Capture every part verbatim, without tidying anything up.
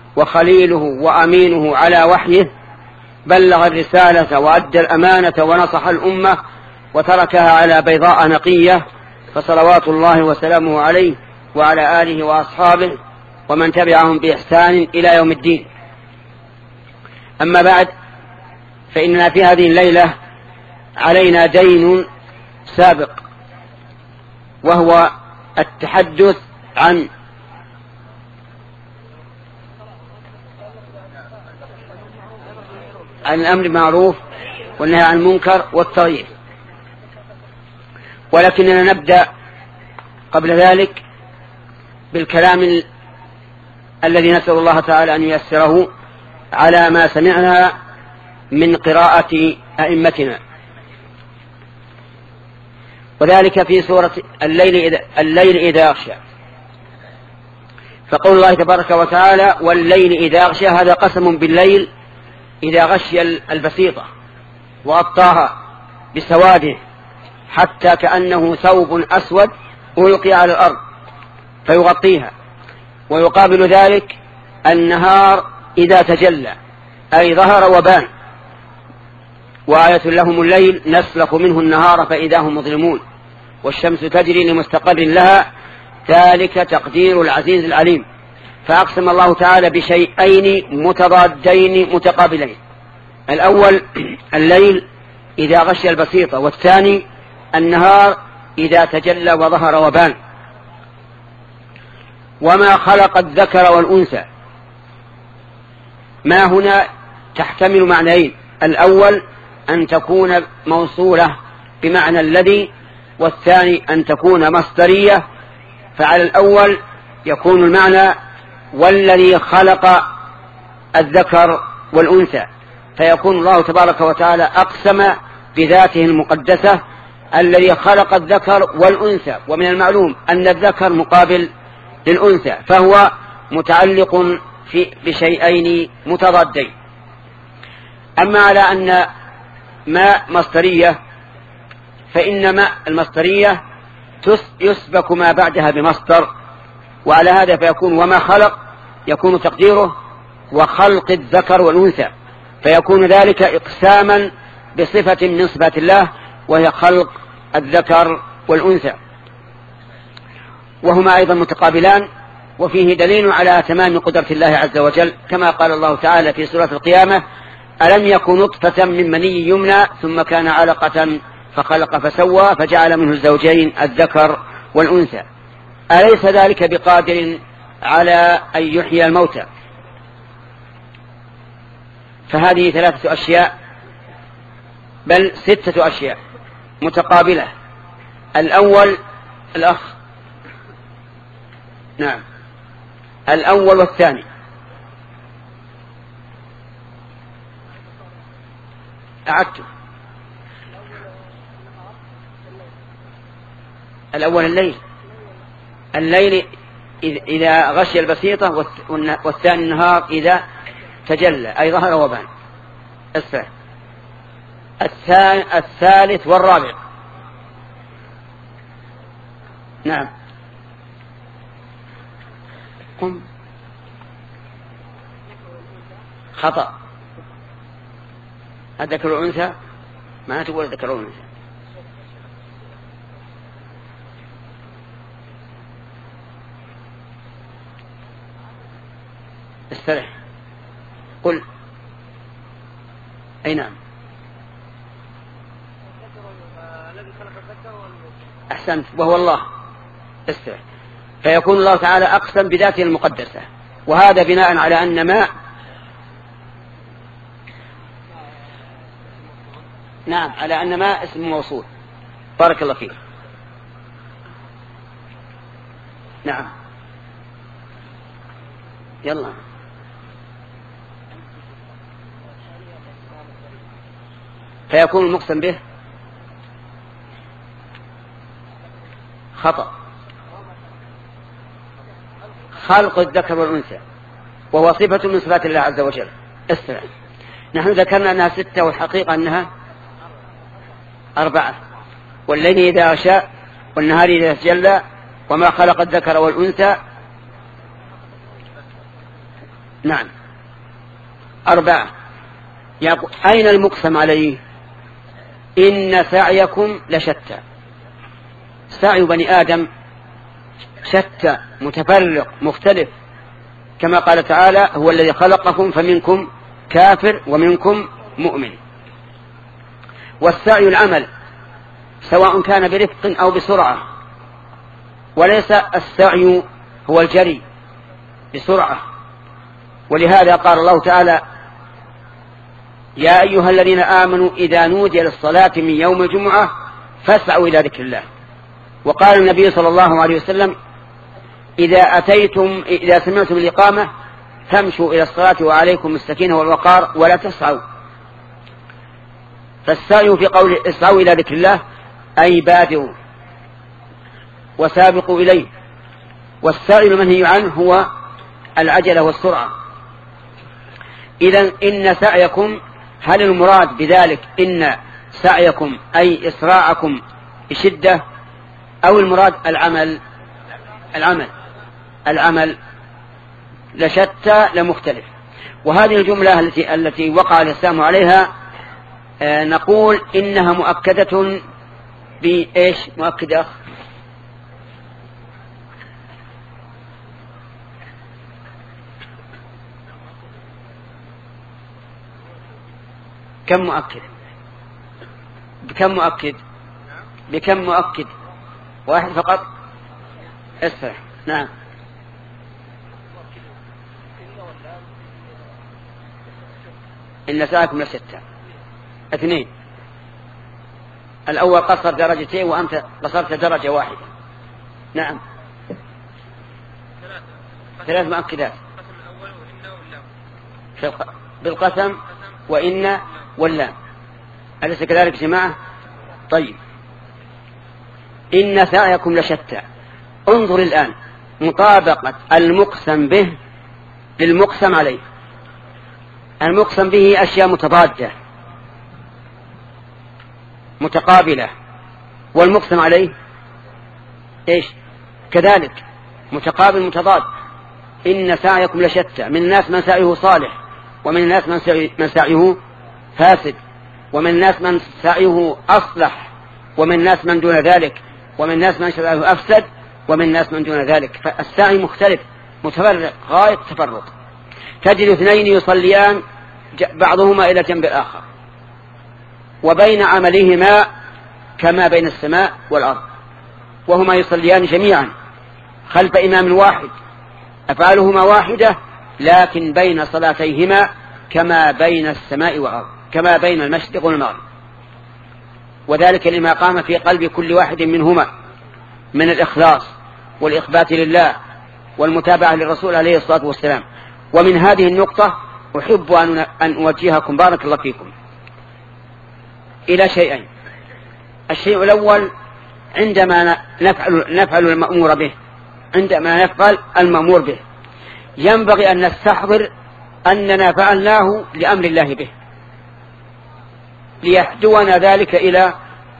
وخليله وأمينه على وحيه، بلغ الرسالة وأدى الأمانة ونصح الأمة وتركها على بيضاء نقية، فصلوات الله وسلامه عليه وعلى آله وأصحابه ومن تبعهم بإحسان إلى يوم الدين. أما بعد، فإننا في هذه الليلة علينا دين سابق، وهو التحدث عن عن الأمر بالمعروف والنهي عن المنكر والتغيير. ولكننا نبدأ قبل ذلك بالكلام ال... الذي نسأل الله تعالى أن ييسره على ما سمعنا من قراءة أئمتنا، وذلك في سورة الليل إذا, الليل إذا أغشى. فقول الله تبارك وتعالى والليل إذا أغشى، هذا قسم بالليل إذا غشي البسيطة وغطاها بسواده حتى كأنه ثوب أسود ألقي على الأرض فيغطيها. ويقابل ذلك النهار إذا تجلى أي ظهر وبان. وآية لهم الليل نسلخ منه النهار فإذا هم مظلمون والشمس تجري لمستقر لها ذلك تقدير العزيز العليم. فأقسم الله تعالى بشيئين متضادين متقابلين: الأول الليل إذا غشي البسيطة، والثاني النهار إذا تجلى وظهر وبان. وما خلق الذكر والأنثى، ما هنا تحتمل معنيين: الأول أن تكون موصولة بمعنى الذي، والثاني أن تكون مصدرية. فعلى الأول يكون المعنى والذي خلق الذكر والأنثى، فيكون الله تبارك وتعالى أقسم بذاته المقدسة الذي خلق الذكر والأنثى. ومن المعلوم أن الذكر مقابل للأنثى، فهو متعلق في بشيئين متضادين. أما على أن ما مصدرية، فإن ما المصدرية يسبك ما بعدها بمصدر، وعلى هذا فيكون وما خلق يكون تقديره وخلق الذكر والأنثى، فيكون ذلك إقساما بصفة من صفات الله وهي خلق الذكر والأنثى، وهما أيضا متقابلان. وفيه دليل على تمام قدرة الله عز وجل، كما قال الله تعالى في سورة القيامة: ألم يكن نطفة من مني يمنى ثم كان علقة فخلق فسوى فجعل منه الزوجين الذكر والأنثى. أليس ذلك بقادر على أن يحيي الموتى؟ فهذه ثلاثة أشياء، بل ستة أشياء متقابلة. الأول الأخ نعم الأول والثاني. أعدت الأول الليل الليل إذا غشي البسيطة، والثاني النهار إذا تجلى أي ظهر وبان. الثالث والرابع نعم قم خطأ. الذكر والأنثى ما تقول الذكر والأنثى. استرح قل أي نعم أحسنت وهو الله. استرح. فيكون الله تعالى أقسم بذاته المقدسة، وهذا بناء على أن ما نعم على أن ما اسم موصول. بارك الله فيك. نعم يلا. فيكون المقسم به خطأ، خلق الذكر والأنثى، وهو صفة من صفات الله عز وجل. استمع، نحن ذكرنا أنها ستة والحقيقة أنها أربعة: والليل إذا غشى والنهار إذا تجلى وما خلق الذكر والأنثى نعم. أربعة. يقول أين المقسم عليه؟ إن سعيكم لشتى. سعي بني آدم شتى متفرق مختلف، كما قال تعالى هو الذي خلقكم فمنكم كافر ومنكم مؤمن. والسعي العمل سواء كان برفق أو بسرعة، وليس السعي هو الجري بسرعة. ولهذا قال الله تعالى يا أيها الذين آمنوا إذا نودي للصلاة من يوم الجمعة فاسعوا إلى ذكر الله. وقال النبي صلى الله عليه وسلم إذا أتيتم إذا سمعتم الإقامة فامشوا إلى الصلاة وعليكم السكينة والوقار ولا تسعوا. فالسعي في قول اسعوا إلى ذكر الله أي بادروا وسابقوا إليه. والسعي المنهي عنه هو العجلة والسرعة. إذن إن سعيكم، هل المراد بذلك إن سعيكم أي إسراعكم بشدة، أو المراد العمل؟ العمل العمل لشتى لمختلف. وهذه الجملة التي التي وقع الإسلام عليها آه نقول إنها مؤكدة بإيش؟ مؤكدة كم مؤكد؟ بكم مؤكد؟ بكم مؤكد؟ واحد فقط؟ اسفح. نعم. إن سعيكم لشتى. اثنين. الأول قصر درجتين وأنت قصرت درجة واحدة. نعم. ثلاث مؤكدات بالقسم وإن واللام. أليس كذلك جماعة؟ طيب. إن سعيكم لشتى. انظر الآن مطابقة المقسم به للمقسم عليه. المقسم به أشياء متضادة متقابلة، والمقسم عليه إيش؟ كذلك متقابل متضاد. إن سعيكم لشتى. من الناس من سعيه صالح، ومن الناس من سعيه فاسد، ومن الناس من سعيه أصلح، ومن الناس من دون ذلك، ومن الناس من سعيه أفسد، ومن الناس من دون ذلك. فالسعي مختلف متفرق غاية تفرق. تجد اثنين يصليان بعضهما إلى جنب الآخر، وبين عملهما كما بين السماء والأرض، وهما يصليان جميعا خلف إمام واحد، أفعالهما واحدة، لكن بين صلاتيهما كما بين السماء والأرض، كما بين المشرق والمغرب. وذلك لما قام في قلب كل واحد منهما من الإخلاص والإخبات لله والمتابعة للرسول عليه الصلاة والسلام. ومن هذه النقطة أحب أن أوجهكم بارك الله فيكم إلى شيئين. الشيء الأول عندما نفعل, نفعل المأمور به، عندما نفعل المأمور به ينبغي أن نستحضر أننا فعلناه لأمر الله به، ليحدونا ذلك إلى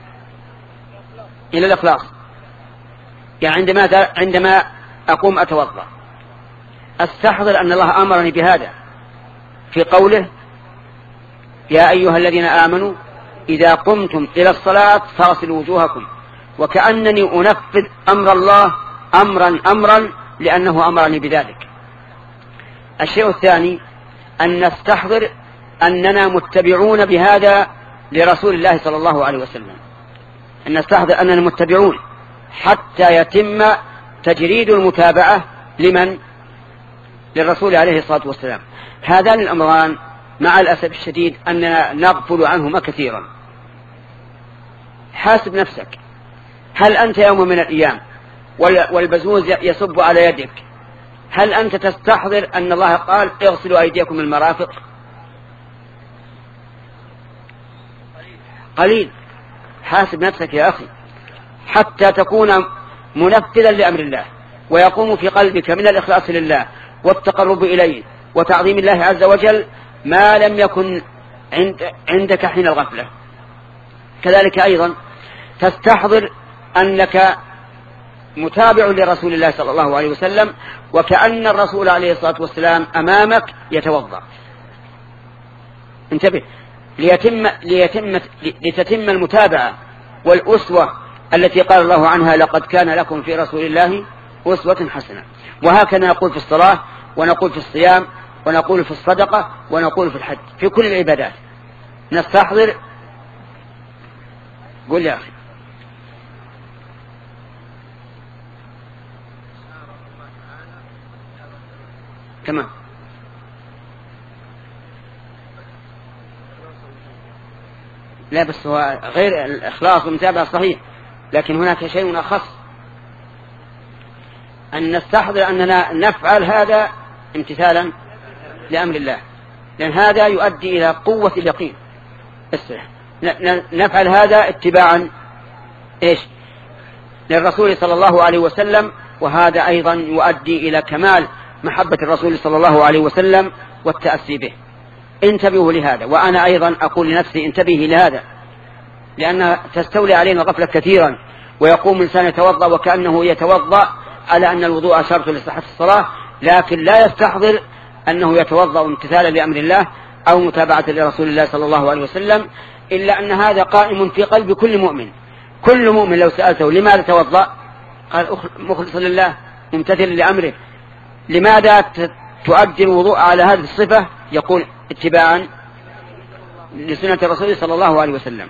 إلى الإخلاص. يعني عندما عندما أقوم أتوضأ أستحضر أن الله أمرني بهذا في قوله يا أيها الذين آمنوا إذا قمتم إلى الصلاة فاغسلوا وجوهكم، وكأنني أنفذ أمر الله أمرا أمرا لأنه أمرني بذلك. الشيء الثاني أن نستحضر أننا متبعون بهذا لرسول الله صلى الله عليه وسلم، أن نستحضر أننا متبعون حتى يتم تجريد المتابعة لمن؟ للرسول عليه الصلاة والسلام. هذان الأمران مع الأسف الشديد أننا نغفل عنهما كثيرا. حاسب نفسك، هل أنت يوم من الأيام والبزوز يصب على يدك، هل أنت تستحضر أن الله قال اغسلوا أيديكم من المرافق؟ قليل. حاسب نفسك يا أخي حتى تكون منفذا لأمر الله، ويقوم في قلبك من الإخلاص لله والتقرب إليه وتعظيم الله عز وجل ما لم يكن عندك حين الغفلة. كذلك أيضا تستحضر أنك متابع لرسول الله صلى الله عليه وسلم، وكأن الرسول عليه الصلاة والسلام أمامك يتوضأ. انتبه، ليتم ليتم لتتم المتابعة والأسوة التي قال الله عنها: لقد كان لكم في رسول الله أسوة حسنة. وهكذا نقول في الصلاة، ونقول في الصيام، ونقول في الصدقة، ونقول في الحج، في كل العبادات نستحضر. قل يا أخي. تمام. لا بس هو غير الإخلاص والمتابعة صحيح، لكن هناك شيء أخص، أن نستحضر أننا نفعل هذا امتثالا لأمر الله، لأن هذا يؤدي إلى قوة اليقين. نفعل هذا اتباعا إيش للرسول صلى الله عليه وسلم، وهذا أيضا يؤدي إلى كمال محبة الرسول صلى الله عليه وسلم والتأسي به. انتبهوا لهذا، وأنا أيضا أقول لنفسي انتبهي لهذا، لأن تستولي علينا غفلة كثيرا، ويقوم الإنسان يتوضأ وكأنه يتوضأ على أن الوضوء شرط لصحة الصلاة، لكن لا يستحضر أنه يتوضأ امتثالا لأمر الله أو متابعة لرسول الله صلى الله عليه وسلم، إلا أن هذا قائم في قلب كل مؤمن. كل مؤمن لو سألته لماذا توضأ قال مخلصا لله ممتثلا لأمره. لماذا تؤدي الوضوء على هذه الصفة؟ يقول اتباعا لسنة الرسول صلى الله عليه وسلم.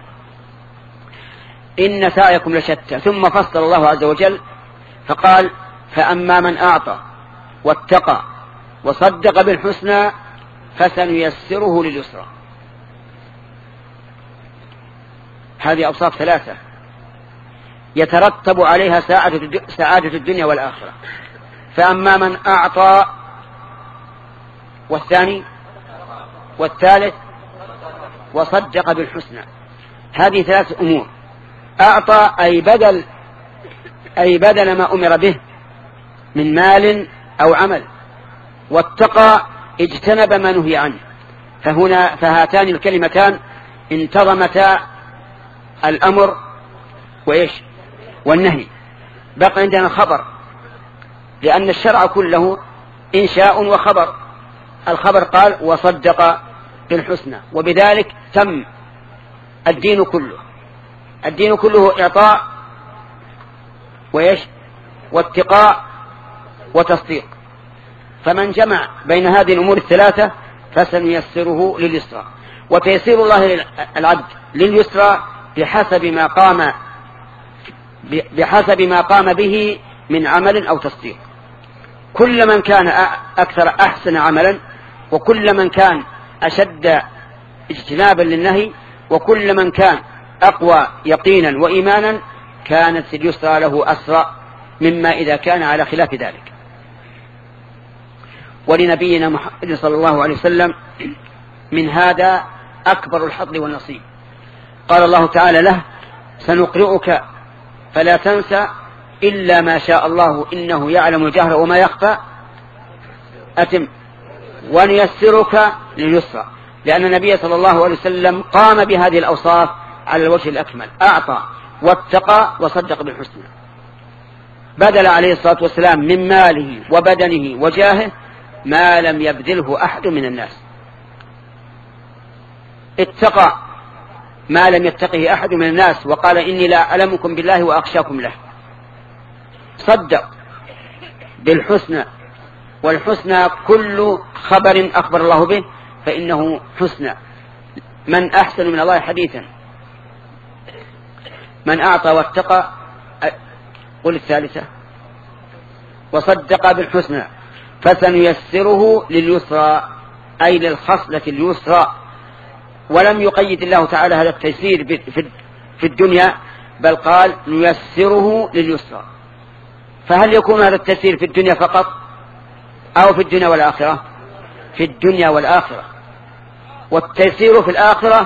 إن سعيكم لشتى. ثم فصل الله عز وجل فقال: فأما من أعطى واتقى وصدق بالحسنى فسنيسره لليسرى. هذه أوصاف ثلاثة يترتب عليها سعادة الدنيا والآخرة. فأما من أعطى، والثاني والثالث وصدق بالحسنى. هذه ثلاث أمور. أعطى أي بدل أي بدل ما أمر به من مال أو عمل، واتقى اجتنب ما نهي عنه. فهنا فهاتان الكلمتان انتظمتا الأمر وإيش والنهي. بقى عندنا خبر، لأن الشرع كله إنشاء وخبر. الخبر قال: وصدق بالحسنى، وبذلك تم الدين كله. الدين كله إعطاء وإيش واتقاء وتصديق. فمن جمع بين هذه الأمور الثلاثة فسنيسره لليسرى. وتيسير الله العبد لليسرى بحسب ما قام بحسب ما قام به من عمل أو تصديق. كل من كان أكثر أحسن عملا، وكل من كان أشد اجتنابا للنهي، وكل من كان أقوى يقينا وإيمانا، كانت اليسرى له أسرع مما إذا كان على خلاف ذلك. ولنبينا محمد صلى الله عليه وسلم من هذا أكبر الحظ والنصيب. قال الله تعالى له: سنقرئك فلا تنسى إلا ما شاء الله إنه يعلم الجهر وما يخفى. أتم. ونيسرك لليسرى، لأن النبي صلى الله عليه وسلم قام بهذه الأوصاف على الوجه الأكمل. أعطى واتقى وصدق بالحسنى. بذل عليه الصلاة والسلام من ماله وبدنه وجاهه ما لم يبذله أحد من الناس. اتقى ما لم يتقه أحد من الناس، وقال: إني لا أعلمكم بالله وأخشاكم له. صدق بالحسنى، والحسنى كل خبر أخبر الله به فإنه حسنى. من أحسن من الله حديثا؟ من أعطى واتقى. قل الثالثة. وصدق بالحسنى فسنيسره لليسرى، أي للخصلة اليسرى. ولم يقيد الله تعالى هذا التيسير في الدنيا، بل قال: نيسره لليسرى. فهل يكون هذا التيسير في الدنيا فقط أو في الدنيا والآخرة؟ في الدنيا والآخرة. والتيسير في الآخرة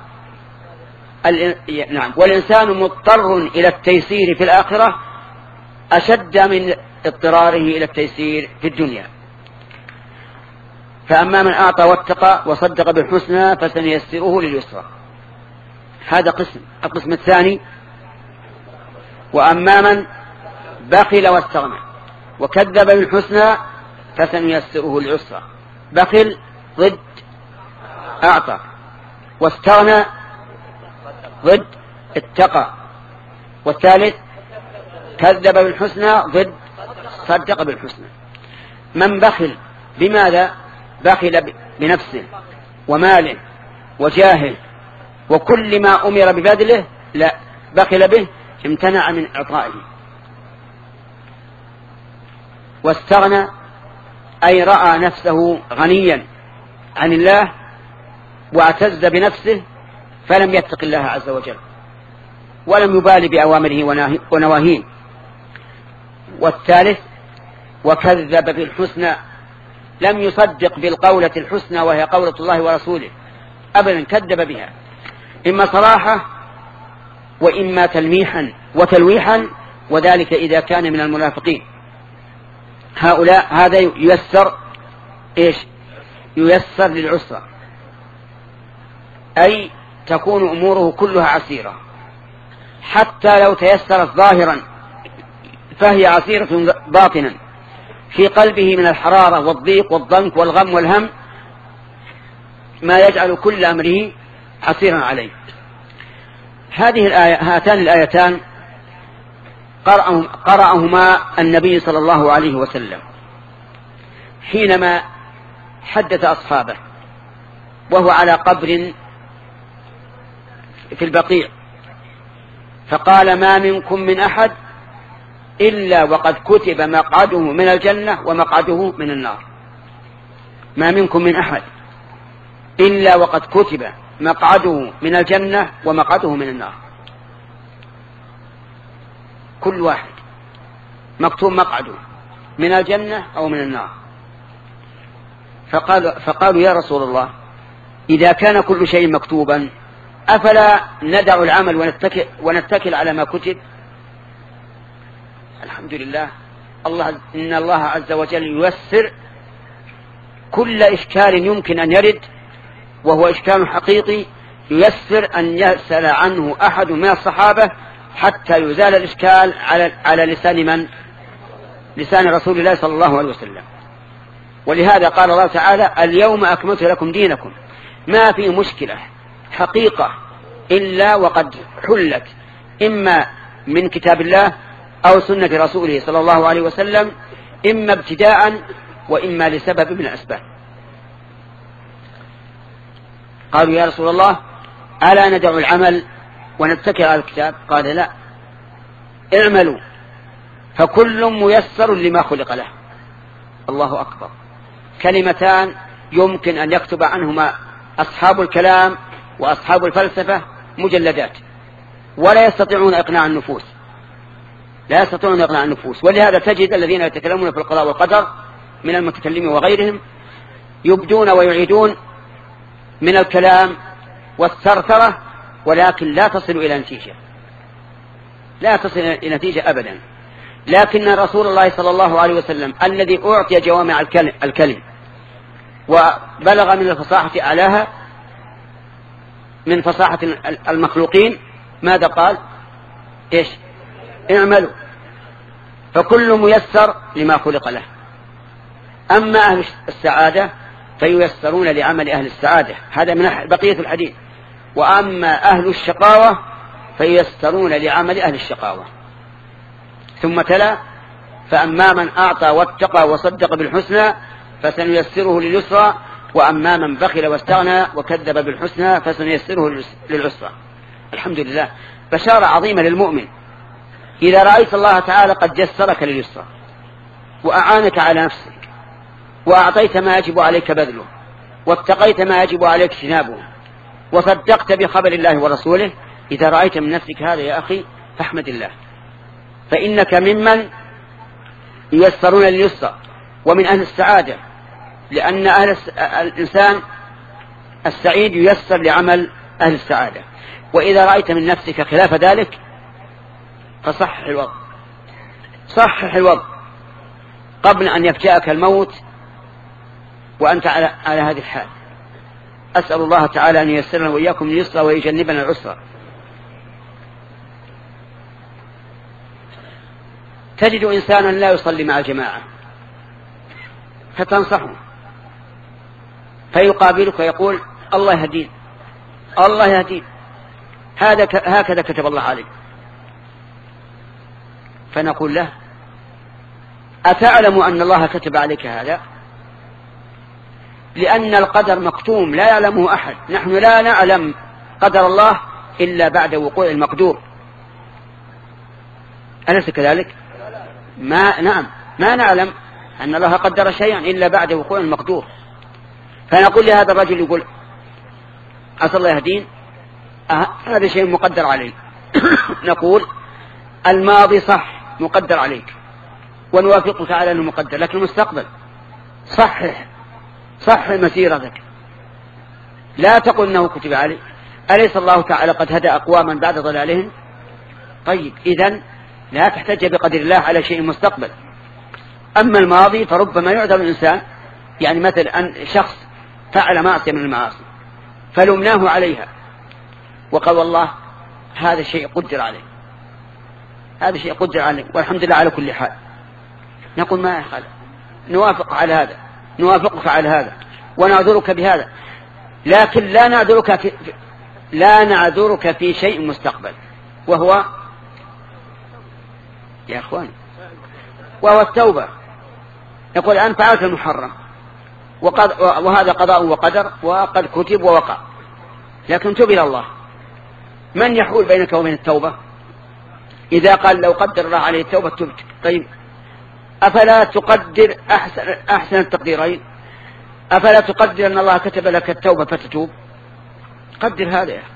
نعم، والإنسان مضطر إلى التيسير في الآخرة أشد من اضطراره إلى التيسير في الدنيا. فأما من أعطى واتقى وصدق بالحسنى فسنيسره لليسرى. هذا قسم. القسم الثاني: وأما من بخل واستغنى وكذب بالحسنى فسنيسره للعسرى. بخل ضد أعطى، واستغنى ضد اتقى، والثالث كذب بالحسنى ضد صدق بالحسنى. من بخل بماذا؟ بخل بنفسه وماله وجاهه وكل ما أمر ببذله لا بخل به، امتنع من إعطائه. واستغنى أي رأى نفسه غنيا عن الله واعتز بنفسه فلم يتق الله عز وجل ولم يبالي بأوامره ونواهيه. والثالث وكذب بالحسنى، لم يصدق بالقولة الحسنى وهي قولة الله ورسوله أبدا، كذب بها إما صراحة وإما تلميحا وتلويحا، وذلك إذا كان من المنافقين. هؤلاء هذا ييسر إيش؟ ييسر للعسرة، أي تكون أموره كلها عسيرة، حتى لو تيسرت ظاهرا فهي عسيرة باطنا في قلبه من الحرارة والضيق والضنك والغم والهم، ما يجعل كل أمره عسيرا عليه. هذه الآية هاتان الآيتان قرأهما النبي صلى الله عليه وسلم حينما حدث أصحابه وهو على قبر في البقيع، فقال: ما منكم من أحد إلا وقد كتب مقعده من الجنة ومقعده من النار. ما منكم من أحد إلا وقد كتب مقعده من الجنة ومقعده من النار. كل واحد مكتوب مقعده من الجنة أو من النار. فقال فقالوا: يا رسول الله، إذا كان كل شيء مكتوبا أفلا ندع العمل ونتكل, ونتكل على ما كتب؟ الحمد لله، الله إن الله عز وجل ييسر كل إشكال يمكن أن يرد، وهو إشكال حقيقي ييسر أن يسأل عنه أحد من الصحابة حتى يزال الإشكال على على لسان من؟ لسان رسول الله صلى الله عليه وسلم. ولهذا قال الله تعالى: اليوم أكملت لكم دينكم. ما في مشكلة حقيقة إلا وقد حلت إما من كتاب الله أو سنة رسوله صلى الله عليه وسلم، إما ابتداء وإما لسبب من الأسباب. قالوا: يا رسول الله، ألا ندع العمل ونتكل على الكتاب؟ قال: لا، اعملوا فكل ميسر لما خلق له. الله أكبر. كلمتان يمكن أن يكتب عنهما أصحاب الكلام وأصحاب الفلسفة مجلدات، ولا يستطيعون إقناع النفوس، لا يستطيعون إقناع النفوس. ولهذا تجد الذين يتكلمون في القضاء والقدر من المتكلمين وغيرهم يبدون ويعيدون من الكلام والثرثرة، ولكن لا تصل إلى نتيجة، لا تصل إلى نتيجة أبدا. لكن رسول الله صلى الله عليه وسلم الذي أعطي جوامع الكلم وبلغ من الفصاحة أعلاها من فصاحة المخلوقين، ماذا قال؟ إيش؟ اعملوا فكل ميسر لما خلق له. أما أهل السعادة فييسرون لعمل أهل السعادة، هذا من بقية الحديث. وأما أهل الشقاوة فييسرون لعمل أهل الشقاوة. ثم تلا: فأما من أعطى واتقى وصدق بالحسنى فسنيسره لليسرى، وأما من بخل واستغنى وكذب بالحسنى فسنيسره للعسرى. الحمد لله، بشارة عظيمة للمؤمن. إذا رأيت الله تعالى قد يسرك لليسرى وأعانك على نفسك وأعطيت ما يجب عليك بذله واتقيت ما يجب عليك اجتنابه وصدقت بخبر الله ورسوله، إذا رأيت من نفسك هذا يا أخي فاحمد الله، فإنك ممن ييسرون لليسرى ومن أهل السعادة، لأن أهل الإنسان السعيد ييسر لعمل أهل السعادة. وإذا رأيت من نفسك خلاف ذلك فصحح الوضع، صحح الوضع قبل أن يفجأك الموت وأنت على, على هذه الحال. أسأل الله تعالى أن ييسرنا وإياكم اليسرى ويجنبنا العسرى. تجد إنسانا لا يصلي مع الجماعة فتنصحه فيقابلك ويقول الله يهدين الله يهدين هذا هكذا كتب الله عليك. فنقول له أتعلم أن الله كتب عليك هذا؟ لأن القدر مكتوم لا يعلمه أحد، نحن لا نعلم قدر الله إلا بعد وقوع المقدور، أليس كذلك؟ ما نعم ما نعلم أن الله قدر شيئا إلا بعد وقوع المقدور. فنقول لهذا الرجل يقول أسأل الله يهدين أه هذا شيء مقدر عليه نقول الماضي صح مقدر عليك ونوافقك على المقدر، لكن المستقبل صحح صح مسيرتك، لا تقل أنه كتب عليه. أليس الله تعالى قد هدى أقواما بعد ضلالهم؟ طيب إذن لا تحتج بقدر الله على شيء مستقبل. أما الماضي فربما يعذر الإنسان، يعني مثل أن شخص فعل معصية من المعاصي فلمناه عليها وقال والله هذا الشيء قدر عليه هذا الشيء قدر عليه والحمد لله على كل حال، نقول ما يخالف نوافق على هذا نوافقك على هذا ونعذرك بهذا، لكن لا نعذرك في لا نعذرك في شيء مستقبل وهو يا أخوان وهو التوبة. يقول الآن فعلت المحرم وقد وهذا قضاء وقدر وقد كتب ووقع، لكن تب إلى الله. من يحول بينك وبين التوبة؟ إذا قال لو قدر الله عليه التوبة تبت، طيب أفلا تقدر أحسن, أحسن التقديرين؟ أفلا تقدر أن الله كتب لك التوبة فتتوب؟ قدر هذا يا.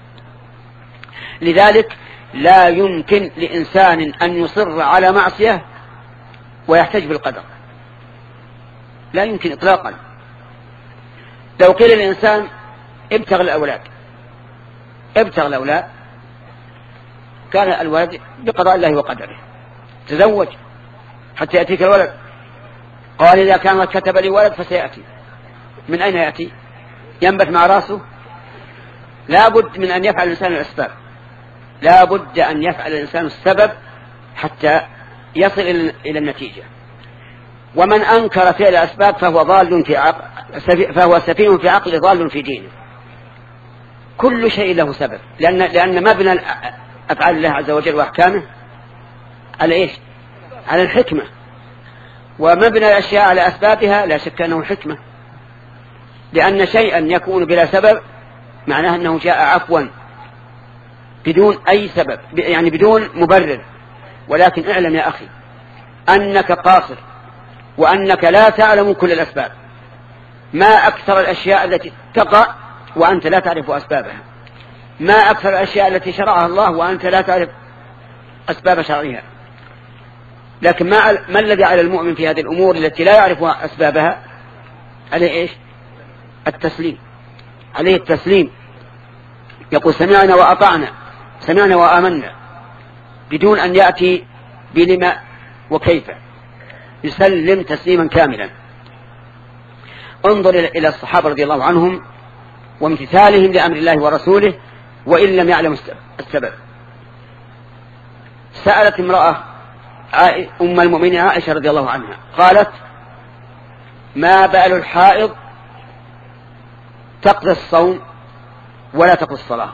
لذلك لا يمكن لإنسان أن يصر على معصية ويحتج بالقدر، لا يمكن إطلاقا. لو قيل الإنسان ابتغ الأولاد ابتغ الأولاد كان الولد بقضاء الله وقدره، تزوج حتى يأتيك الولد، قال إذا كان كتب لي ولد فسيأتي. من أين يأتي؟ ينبت مع راسه؟ لا بد من أن يفعل الإنسان الأسباب، لا بد أن يفعل الإنسان السبب حتى يصل إلى النتيجة. ومن أنكر فعل الأسباب فهو ضال في عقل فهو سفيه في عقل ضال في دينه. كل شيء له سبب، لأن لأن مبنى أفعال الله عز وجل وأحكامه على إيش؟ على الحكمة، ومبنى الأشياء على أسبابها لا شك أنه حكمة، لأن شيئا يكون بلا سبب معناه أنه جاء عفوا بدون أي سبب، يعني بدون مبرر. ولكن اعلم يا أخي أنك قاصر وأنك لا تعلم كل الأسباب. ما أكثر الأشياء التي تقع وأنت لا تعرف أسبابها، ما أكثر الأشياء التي شرعها الله وأنت لا تعرف أسباب شرعها. لكن ما, ما الذي على المؤمن في هذه الأمور التي لا يعرف أسبابها؟ عليه إيش؟ التسليم، عليه التسليم. يقول سمعنا وأطعنا سمعنا وآمنا بدون أن يأتي بلما وكيف، يسلم تسليما كاملا. انظر إلى الصحابة رضي الله عنهم وامتثالهم لأمر الله ورسوله وإن لم يعلموا السبب. سألت امرأة أم المؤمنين عائشة رضي الله عنها قالت ما بال الحائض تقضي الصوم ولا تقضي الصلاة؟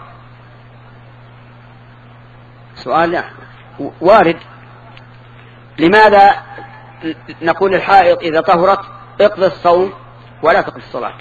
سؤال وارد. لماذا نقول الحائض إذا طهرت اقضي الصوم ولا تقضي الصلاة؟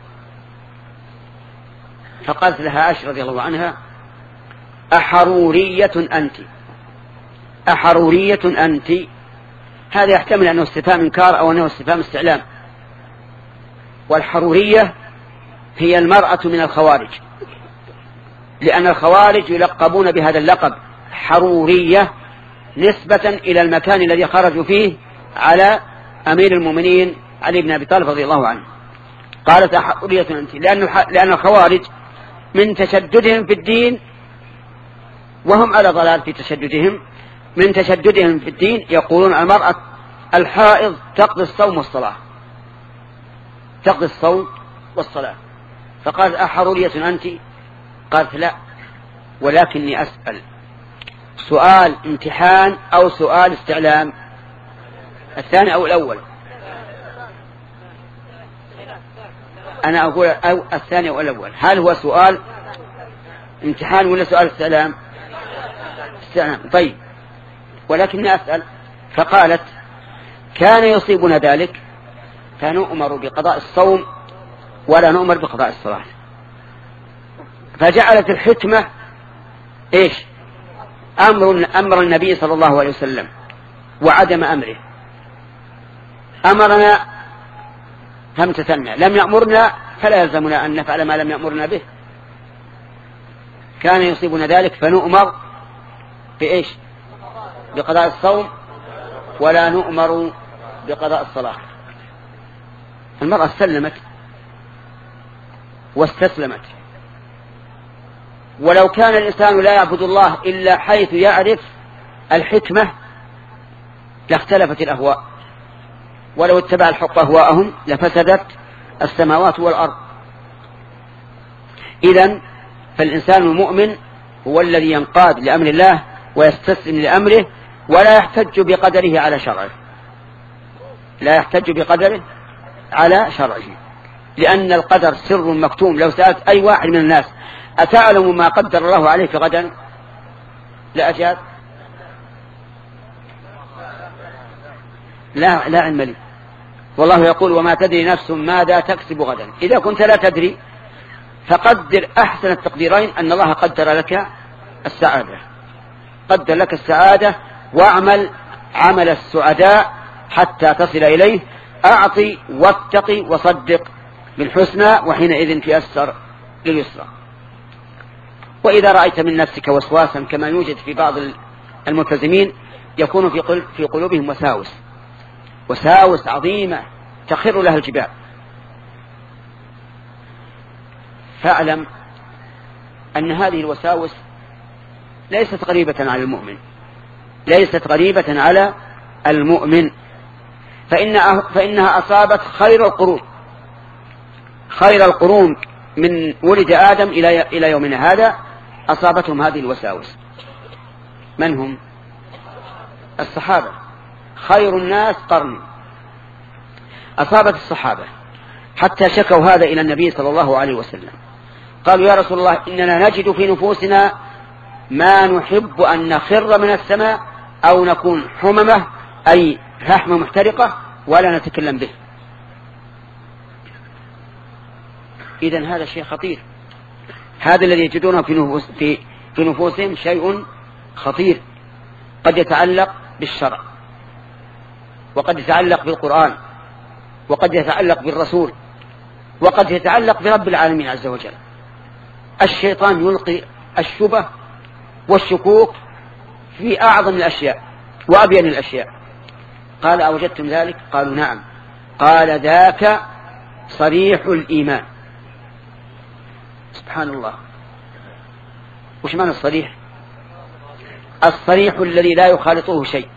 فقالت لها عائشة رضي الله عنها أحرورية أنت أحرورية أنت. هذا يحتمل أنه استفهام إنكار أو أنه استفهام استعلام. والحرورية هي المرأة من الخوارج، لأن الخوارج يلقبون بهذا اللقب حرورية نسبة إلى المكان الذي خرجوا فيه على أمير المؤمنين علي بن أبي طالب رضي الله عنه. قالت أحرورية أنت لأن الخوارج من تشددهم في الدين، وهم على ضلال في تشددهم، من تشددهم في الدين يقولون المرأة الحائض تقضي الصوم والصلاة تقضي الصوم والصلاة. فقالت أحرورية أنت؟ قالت لا ولكني أسأل سؤال امتحان أو سؤال استعلام؟ الثاني أو الأول؟ أنا أقول أو الثاني أو الأول. هل هو سؤال امتحان ولا سؤال استعلام؟ استعلام. طيب، ولكني أسأل. فقالت كان يصيبنا ذلك فنؤمر بقضاء الصوم ولا نؤمر بقضاء الصلاة. فجعلت الحكمة إيش؟ أمر, أمر النبي صلى الله عليه وسلم وعدم أمره. أمرنا فامتثلنا، لم يأمرنا فلا يلزمنا أن نفعل ما لم يأمرنا به. كان يصيبنا ذلك فنؤمر بإيش؟ بقضاء الصوم ولا نؤمر بقضاء الصلاة. المرأة سلمت واستسلمت. ولو كان الإنسان لا يعبد الله إلا حيث يعرف الحكمة لاختلفت الأهواء، ولو اتبع الحق أهواءهم لفسدت السماوات والأرض. إذن فالإنسان المؤمن هو الذي ينقاد لأمر الله ويستسلم لأمره ولا يحتج بقدره على شرعه، لا يحتج بقدره على شرعه، لأن القدر سر مكتوم. لو سألت أي واحد من الناس أتعلم ما قدر الله عليك غدا لا أجاب، لا, لا علم لي. والله يقول وما تدري نفس ماذا تكسب غدا. إذا كنت لا تدري فقدر أحسن التقديرين أن الله قدر لك السعادة، قدر لك السعادة واعمل عمل السعداء حتى تصل إليه. أعطي واتقي وصدق بالحسنى وحينئذ تيسر لليسرى. وإذا رأيت من نفسك وسواسا كما يوجد في بعض الملتزمين يكون في قلوبهم وساوس، وساوس عظيمة تخر لها الجبال، فاعلم أن هذه الوساوس ليست غريبة على المؤمن، ليست غريبة على المؤمن، فإن فإنها أصابت خير القرون، خير القرون من ولد آدم إلى إلى يومنا هذا أصابتهم هذه الوساوس. من هم؟ الصحابة، خير الناس قرن. أصابت الصحابة حتى شكوا هذا إلى النبي صلى الله عليه وسلم، قالوا يا رسول الله إننا نجد في نفوسنا ما نحب أن نخر من السماء أو نكون حممة أي رحمة محترقة ولا نتكلم به. إذن هذا شيء خطير، هذا الذي يجدونه في, نفوس في, في نفوسهم شيء خطير، قد يتعلق بالشرع وقد يتعلق بالقرآن وقد يتعلق بالرسول وقد يتعلق برب العالمين عز وجل. الشيطان يلقي الشبه والشكوك في أعظم الأشياء وأبين الأشياء. قال أوجدتم ذلك؟ قالوا نعم. قال ذاك صريح الإيمان. سبحان الله. وش معنى الصريح؟ الصريح الذي لا يخالطه شيء،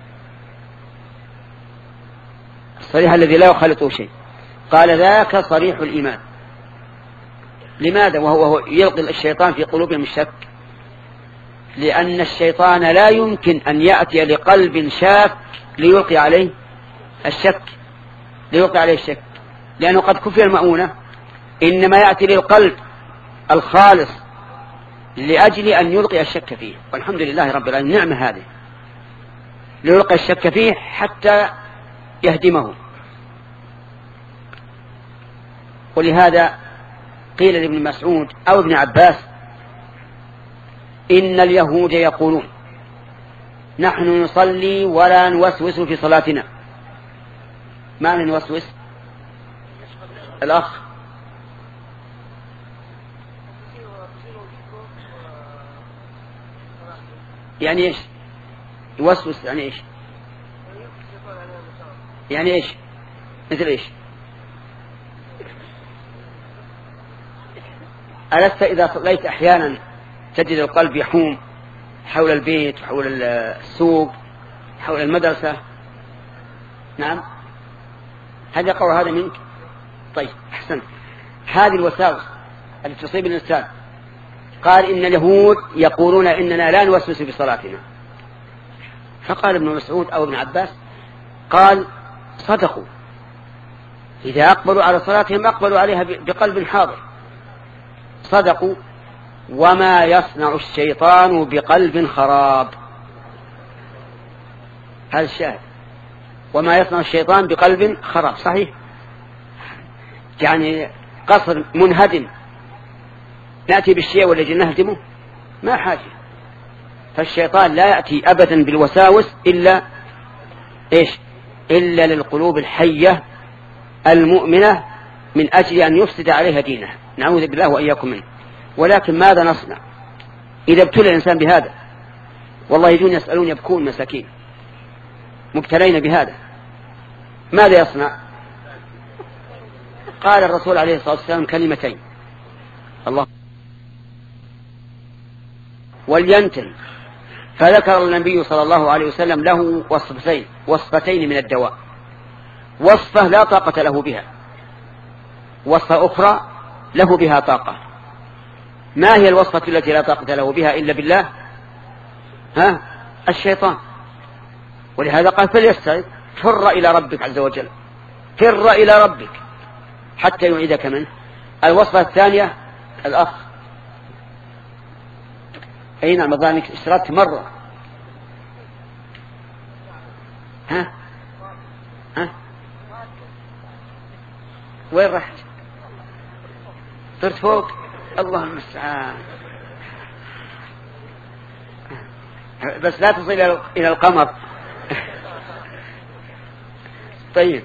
الصريح الذي لا يخالطه شيء. قال ذاك صريح الإيمان. لماذا وهو يلقي الشيطان في قلوبهم الشك؟ لأن الشيطان لا يمكن أن يأتي لقلب شاك ليلقي عليه الشك، ليلقي عليه الشك، لأنه قد كفي المؤونة. إنما يأتي للقلب الخالص لأجل أن يلقي الشك فيه، والحمد لله رب العالمين نعمة هذه، ليلقي الشك فيه حتى يهدمه. ولهذا قيل لابن مسعود أو ابن عباس إن اليهود يقولون نحن نصلي ولا نوسوس في صلاتنا. ما نوسوس؟ الأخ يعني إيش يوسوس؟ يعني إيش يعني إيش مثل إيش؟ ألست إذا صليت أحيانا تجد القلب يحوم حول البيت، حول السوق، حول المدرسة؟ نعم، هل يقع هذا منك؟ طيب أحسن. هذه الوساوس التي تصيب الإنسان قال إن اليهود يقولون إننا لا نوسوس بصلاتنا. فقال ابن مسعود أو ابن عباس قال صدقوا، إذا أقبلوا على صلاتهم أقبلوا عليها بقلب حاضر. صدقوا. وما يصنع الشيطان بقلب خراب، هذا الشاهد. وما يصنع الشيطان بقلب خراب، صحيح، يعني قصر منهدم نأتي بالشيء والذي نهدمه ما حاجة. فالشيطان لا يأتي أبدا بالوساوس إلا إيش؟ إلا للقلوب الحية المؤمنة من أجل أن يفسد عليها دينها، نعوذ بالله وإياكم منه. ولكن ماذا نصنع إذا ابتلى الإنسان بهذا؟ والله يجون يسألون يبكون مساكين مبتلين بهذا، ماذا يصنع؟ قال الرسول عليه الصلاة والسلام كلمتين: الله ولينتهي. فذكر النبي صلى الله عليه وسلم له وصفتين وصفتين من الدواء، وصفة لا طاقة له بها، وصفة أخرى له بها طاقة. ما هي الوصفة التي لا طاقة له بها إلا بالله؟ ها؟ الشيطان. ولهذا قال فليستعذ، فر إلى ربك عز وجل، فر إلى ربك حتى يعيدك منه. الوصفة الثانية الأخ أين المظانك اشتركت مرة؟ ها ها وين رحت؟ طرت فوق؟ الله المستعان. بس لا تصل إلى القمر. طيب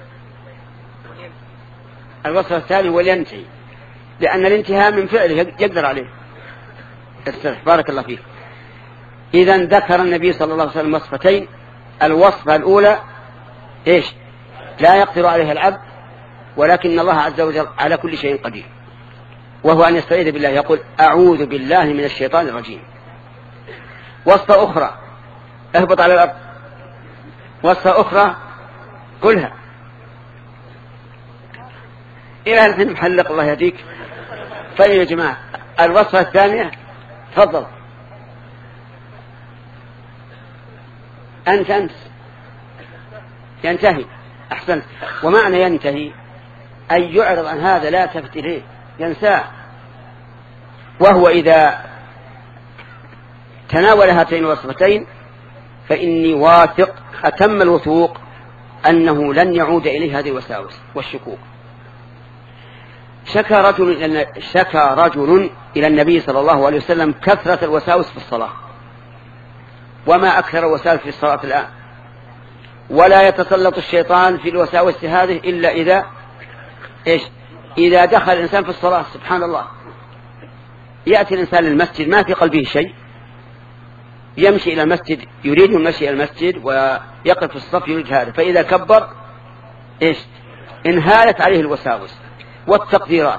الوصف الثاني ولينتهي، لأن الانتهاء من فعله يقدر عليه. بارك الله فيك. إذن ذكر النبي صلى الله عليه وسلم وصفتين. الوصفة الأولى إيش؟ لا يقدر عليها العبد، ولكن الله عز وجل على كل شيء قدير، وهو أن يستعيذ بالله، يقول أعوذ بالله من الشيطان الرجيم. وصفة أخرى اهبط على الأرض. وصفة أخرى قلها إلى الحين محلق، الله يهديك. طيب يا جماعة الوصفة الثانية تفضل. أنت أنت ينتهي. أحسنت. ومعنى ينتهي أن يعرض عن هذا، لا تفت إليه، ينساه. وهو إذا تناول هاتين الوصفتين فإني واثق أتم الوثوق أنه لن يعود إليه هذه الوساوس والشكوك. شكى رجل, شكى رجل إلى النبي صلى الله عليه وسلم كثرة الوساوس في الصلاة، وما أكثر الوساوس في الصلاة الآن، ولا يتسلط الشيطان في الوساوس هذه إلا إذا إيش؟ إذا دخل الإنسان في الصلاة. سبحان الله، يأتي الإنسان للمسجد ما في قلبه شيء، يمشي إلى المسجد يريد المشي إلى المسجد ويقف في الصف يريد هذا، فإذا كبر إيش؟ انهالت عليه الوساوس والتقديرات،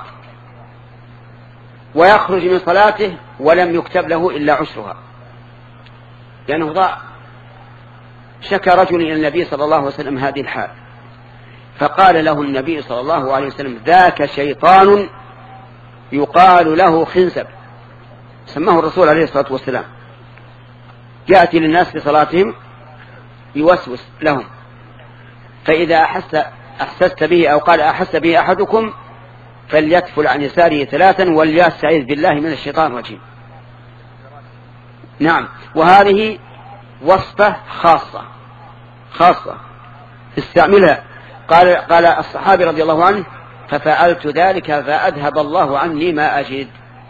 ويخرج من صلاته ولم يكتب له إلا عشرها، لأنه ضاع. شكى رجل إلى النبي صلى الله عليه وسلم هذه الحال، فقال له النبي صلى الله عليه وسلم ذاك شيطان يقال له خنزب، سماه الرسول عليه الصلاة والسلام، يأتي للناس في صلاتهم يوسوس لهم، فإذا أحس أحسست به أو قال أحس به أحدكم فليتفل عن يساره ثلاثا وليستعيذ بالله من الشيطان الرجيم. نعم. وهذه وصفة خاصة خاصة استعملها. قال قال الصحابي رضي الله عنه ففعلت ذلك فأذهب الله عني ما أجد.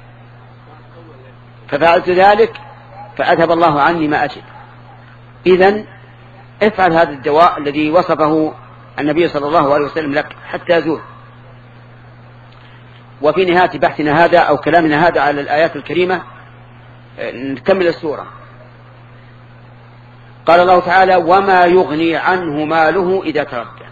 ففعلت ذلك فأذهب الله عني ما أجد. إذن افعل هذا الدواء الذي وصفه النبي صلى الله عليه وسلم لك حتى يزول. وفي نهاية بحثنا هذا أو كلامنا هذا على الآيات الكريمة نكمل السورة. قال الله تعالى وما يغني عنه ماله إذا تردى.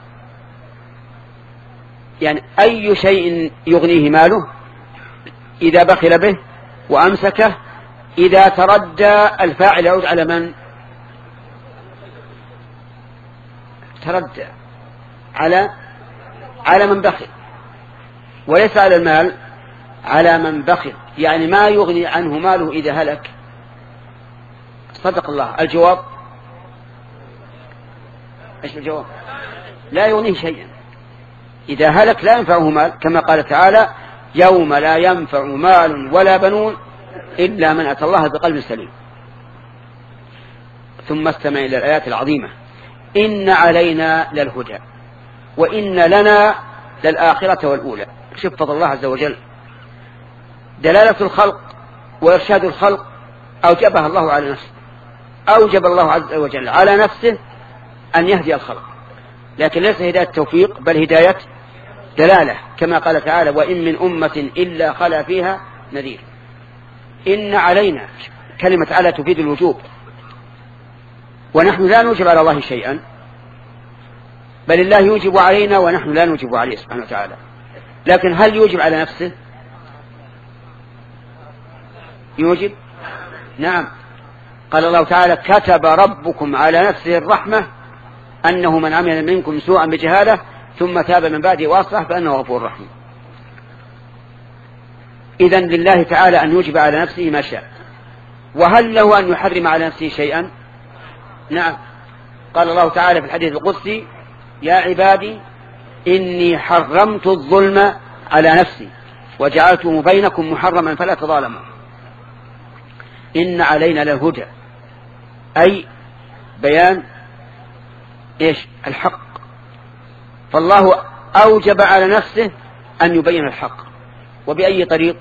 يعني أي شيء يغنيه ماله إذا بخل به وأمسكه. إذا تردى الفاعل يعود على من؟ تردى على على من بخل، وليس على المال، على من بخل، يعني ما يغني عنه ماله إذا هلك. صدق الله. الجواب ايش الجواب؟ لا يغنيه شيئا. إذا هلك لا ينفعه مال، كما قال تعالى يوم لا ينفع مال ولا بنون إلا من أتى الله بقلب سليم. ثم استمع إلى الآيات العظيمة. إن علينا للهدى وإن لنا للآخرة والأولى. شوف فضل الله عز وجل، دلالة الخلق وإرشاد الخلق أوجبها الله على نفسه، أوجب الله عز وجل على نفسه أن يهدي الخلق، لكن ليس هداية توفيق بل هداية دلالة، كما قال تعالى وإن من أمة إلا خلا فيها نذير. إن علينا، كلمة على تفيد الوجوب، ونحن لا نوجب على الله شيئا، بل الله يوجب علينا ونحن لا نوجب عليه سبحانه وتعالى. لكن هل يوجب على نفسه؟ يوجب، نعم. قال الله تعالى كتب ربكم على نفسه الرحمة أنه من عمل منكم سوءا بجهالة ثم تاب من بعده وأصلح فأنه غفور رحيم. إذن لله تعالى أن يوجب على نفسه ما شاء. وهل له أن يحرم على نفسه شيئا؟ نعم. قال الله تعالى في الحديث القدسي يا عبادي إني حرمت الظلم على نفسي وجعلته بينكم محرما فلا تظالموا. إن علينا للهدى، أي بيان إيش؟ الحق. فالله أوجب على نفسه أن يبين الحق، وبأي طريق؟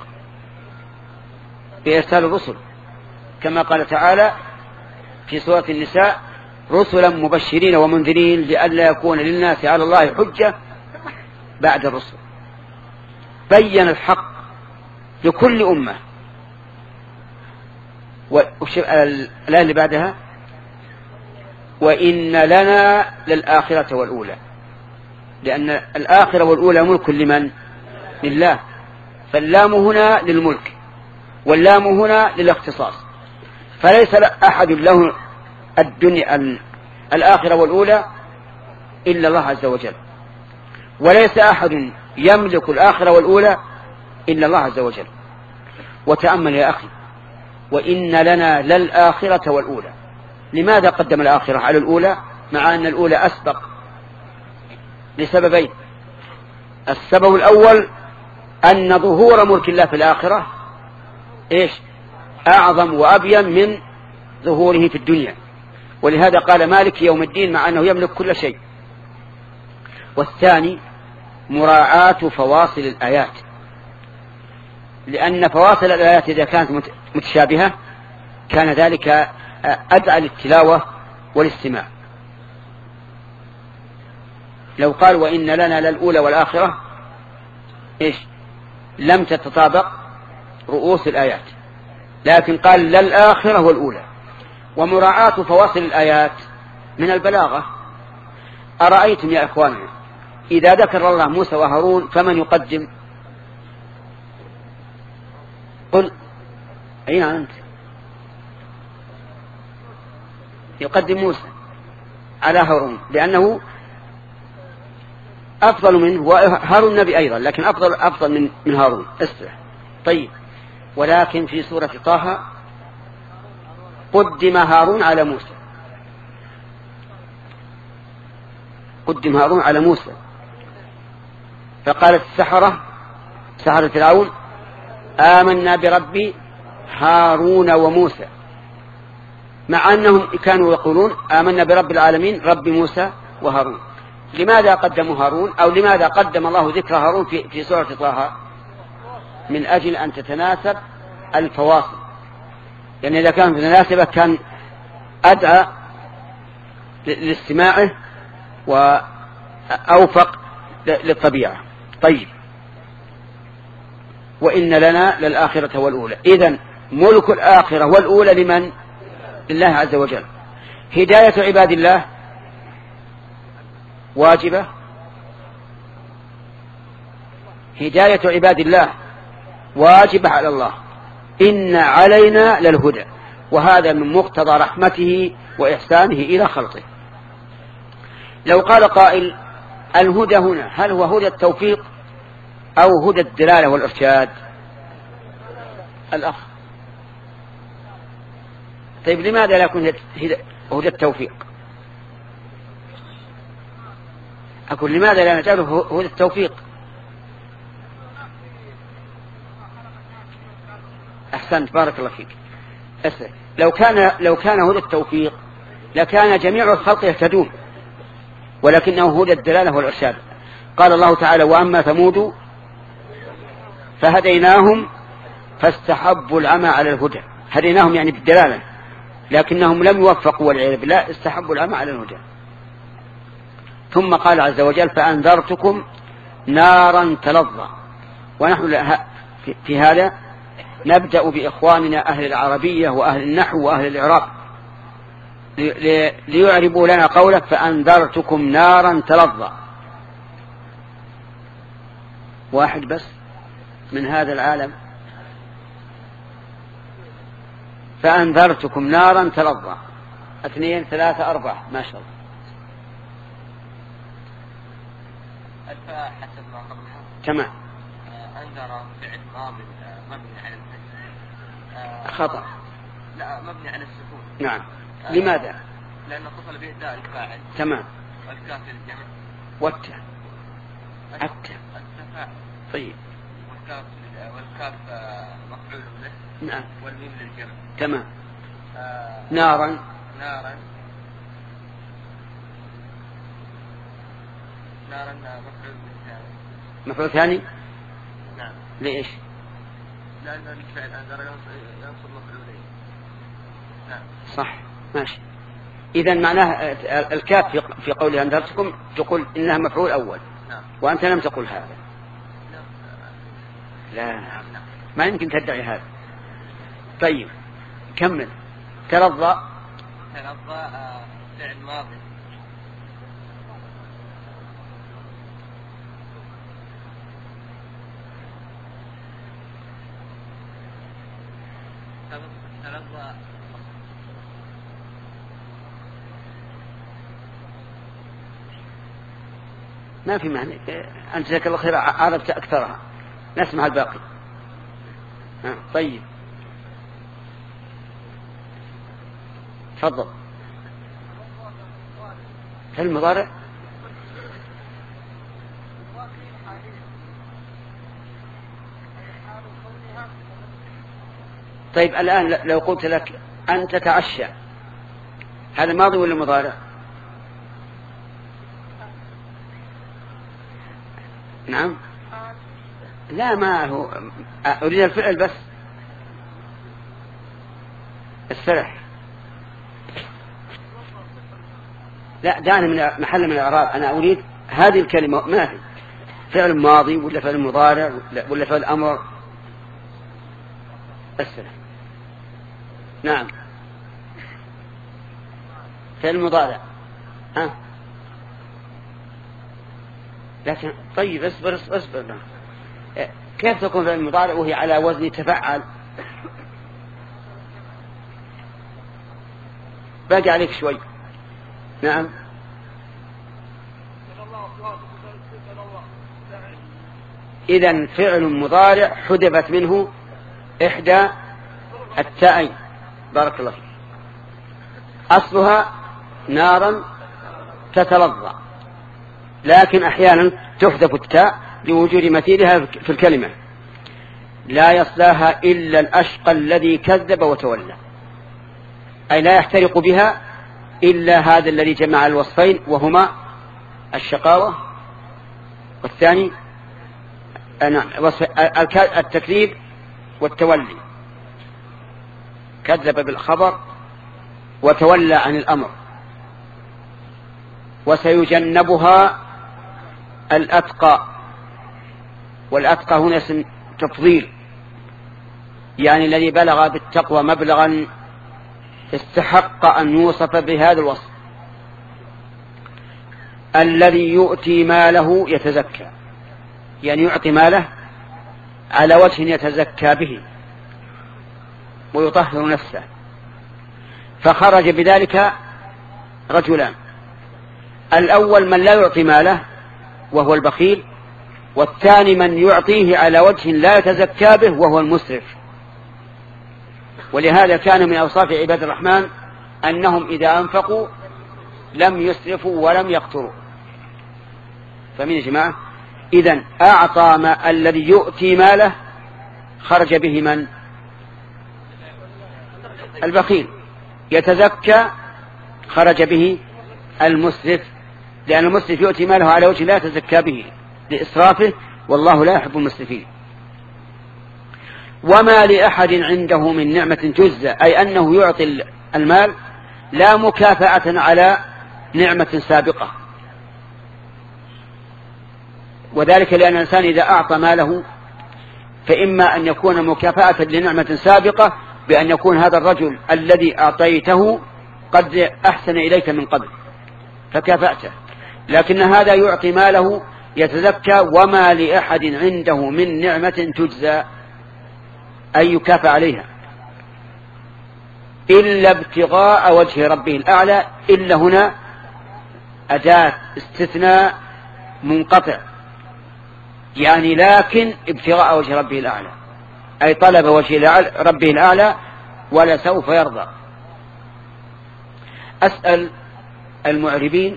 بإرسال الرسل، كما قال تعالى في سورة النساء رسلا مبشرين ومنذرين لئلا يكون للناس على الله حجة بعد الرسل. بين الحق لكل أمة. والآية اللي بعدها وإن لنا للآخرة والأولى، لأن الآخرة والأولى ملك لمن؟ لله، فاللام هنا للملك واللام هنا للاختصاص، فليس أحد له الدنيا الآخرة والأولى إلا الله عز وجل، وليس أحد يملك الآخرة والأولى إلا الله عز وجل. وتأمل يا أخي، وإن لنا للآخرة والأولى، لماذا قدم الآخرة على الأولى مع أن الأولى أسبق؟ لسببين. السبب الأول أن ظهور ملك الله في الآخرة إيش؟ أعظم وأبين من ظهوره في الدنيا، ولهذا قال مالك يوم الدين مع أنه يملك كل شيء. والثاني مراعاة فواصل الآيات، لأن فواصل الآيات إذا كانت متشابهة كان ذلك أدعى للتلاوة والاستماع. لو قال وإن لنا للأولى والآخرة إيش؟ لم تتطابق رؤوس الآيات، لكن قال للآخرة والأولى. ومراعاة فواصل الآيات من البلاغة. أرأيتم يا إخواننا إذا ذكر الله موسى وهارون فمن يقدم؟ قل أين أنت؟ يقدم موسى على هارون لأنه أفضل منه، وهارون نبي أيضا لكن أفضل أفضل من من هارون. اسمع طيب. ولكن في سورة طه قدم هارون على موسى، قدم هارون على موسى، فقالت السحرة سحرة فرعون آمنا برب هارون وموسى، مع أنهم كانوا يقولون آمنا برب العالمين رب موسى وهارون. لماذا قدموا هارون، أو لماذا قدم الله ذكر هارون في, في سورة طه؟ من أجل أن تتناسب الفواصل، يعني إذا كانت متناسبة كان أدعى لاستماعه وأوفق للطبيعة. طيب. وإن لنا للآخرة والأولى، إذن ملك الآخرة والأولى لمن؟ لله عز وجل. هداية عباد الله واجبة، هداية عباد الله واجبة على الله. إن علينا للهدى، وهذا من مقتضى رحمته وإحسانه إلى خلقه. لو قال قائل الهدى هنا هل هو هدى التوفيق أو هدى الدلالة والإرشاد؟ الأخ. طيب لماذا لا يكون هدى التوفيق؟ أقول لماذا لا نجعله هدى التوفيق؟ أحسنت، بارك الله فيك. لو كان لو كان هدى التوفيق لكان جميع الخلق يهتدون، ولكنه هدى الدلالة والإرشاد. قال الله تعالى: وأما ثمود فهديناهم فاستحبوا العمى على الهدى. هديناهم يعني بالدلالة، لكنهم لم يوفقوا والعياذ بالله، استحبوا العمى على الهدى. ثم قال عز وجل: فأنذرتكم نارا تلظى. ونحن في هذا نبدأ بإخواننا أهل العربية وأهل النحو وأهل الإعراب ليعربوا لنا قوله: فأنذرتكم نارا تلظى. واحد بس من هذا العالم. فأنذرتكم نارا تلظى. اثنين ثلاثة أربعة، ما شاء الله. الفاء حسب ما قبلها. تمام. أنذر فعل ماضي مبني على الفتح. خطأ. لا، مبني على السكون. نعم. لماذا؟ لأنه اتصل به الداء الفاعل. تمام. والكاف للجمع. والتاء. التاء. التاء. طيب. والكاف والكاف مفعول له. نعم. والميم للجمع. تمام. آه نارا. نارا. نارا مفعول ثاني. مفعول ثاني. نعم. ليش؟ لأن الفعل أنذر ينصب مفعولين. نعم. صح، ماشي. إذا معناه الكاف في قول أنذرتكم تقول إنها مفعول أول. نعم. وأنت لم تقل هذا. لا. نعم. ما يمكن تدعي هذا. طيب كمل. تلظى. تلظى فعل ماضي. تلظى ما في معنى. أنت جزاك الله خير عرفت أكثرها. نسمع الباقي. آه. طيب تفضل. في المضارع. طيب الآن لو قلت لك أن تتعشى، هذا ماضي ولا مضارع؟ نعم. لا، ما هو أريد الفعل بس. الفرح. لا، دعني من محل من الإعراب. أنا أريد هذه الكلمة. ما في فعل ماضي ولا فعل مضارع ولا فعل أمر. السلام. نعم. فعل مضارع. ها. لكن طيب اصبر اصبر, أصبر. كيف تكون فعل مضارع وهي على وزن تفعل؟ باقي عليك شوي. نعم. إذن فعل مضارع حذفت منه إحدى التاءين. بارك الله فيك. أصلها نارا تتلظى، لكن أحيانا تحذف التاء لوجود مثيلها في الكلمة. لا يصلاها إلا الأشقى الذي كذب وتولى، أي لا يحترق بها إلا هذا الذي جمع الوصفين، وهما الشقاوة والثاني نعم التكذيب والتولي. كذب بالخبر وتولى عن الأمر. وسيجنبها الأتقى، والأتقى هنا اسم تفضيل، يعني الذي بلغ بالتقوى مبلغا استحق أن يوصف بهذا الوصف. الذي يؤتي ماله يتزكى، يعني يعطي ماله على وجه يتزكى به ويطهر نفسه. فخرج بذلك رجلان: الأول من لا يعطي ماله وهو البخيل، والثاني من يعطيه على وجه لا يتزكى به وهو المسرف. ولهذا كان من أوصاف عباد الرحمن أنهم إذا أنفقوا لم يسرفوا ولم يقتروا. فمن يا جماعة إذن أعطى ما الذي يؤتي ماله خرج به من؟ البخيل. يتزكى خرج به المسرف، لأن المسرف يؤتي ماله على وجه لا يتزكى به لإسرافه، والله لا يحب المسرفين. وما لأحد عنده من نعمة تجزى، أي أنه يعطي المال لا مكافأة على نعمة سابقة، وذلك لأن الإنسان إذا أعطى ماله فإما أن يكون مكافأة لنعمة سابقة بأن يكون هذا الرجل الذي أعطيته قد أحسن إليك من قبل فكافأته، لكن هذا يعطي ماله يتزكى. وما لأحد عنده من نعمة تجزى أي يكافأ عليها إلا ابتغاء وجه ربه الأعلى. إلا هنا أداة استثناء منقطع، يعني لكن ابتغاء وجه ربه الأعلى، أي طلب وجه ربه الأعلى ولسوف يرضى. أسأل المعربين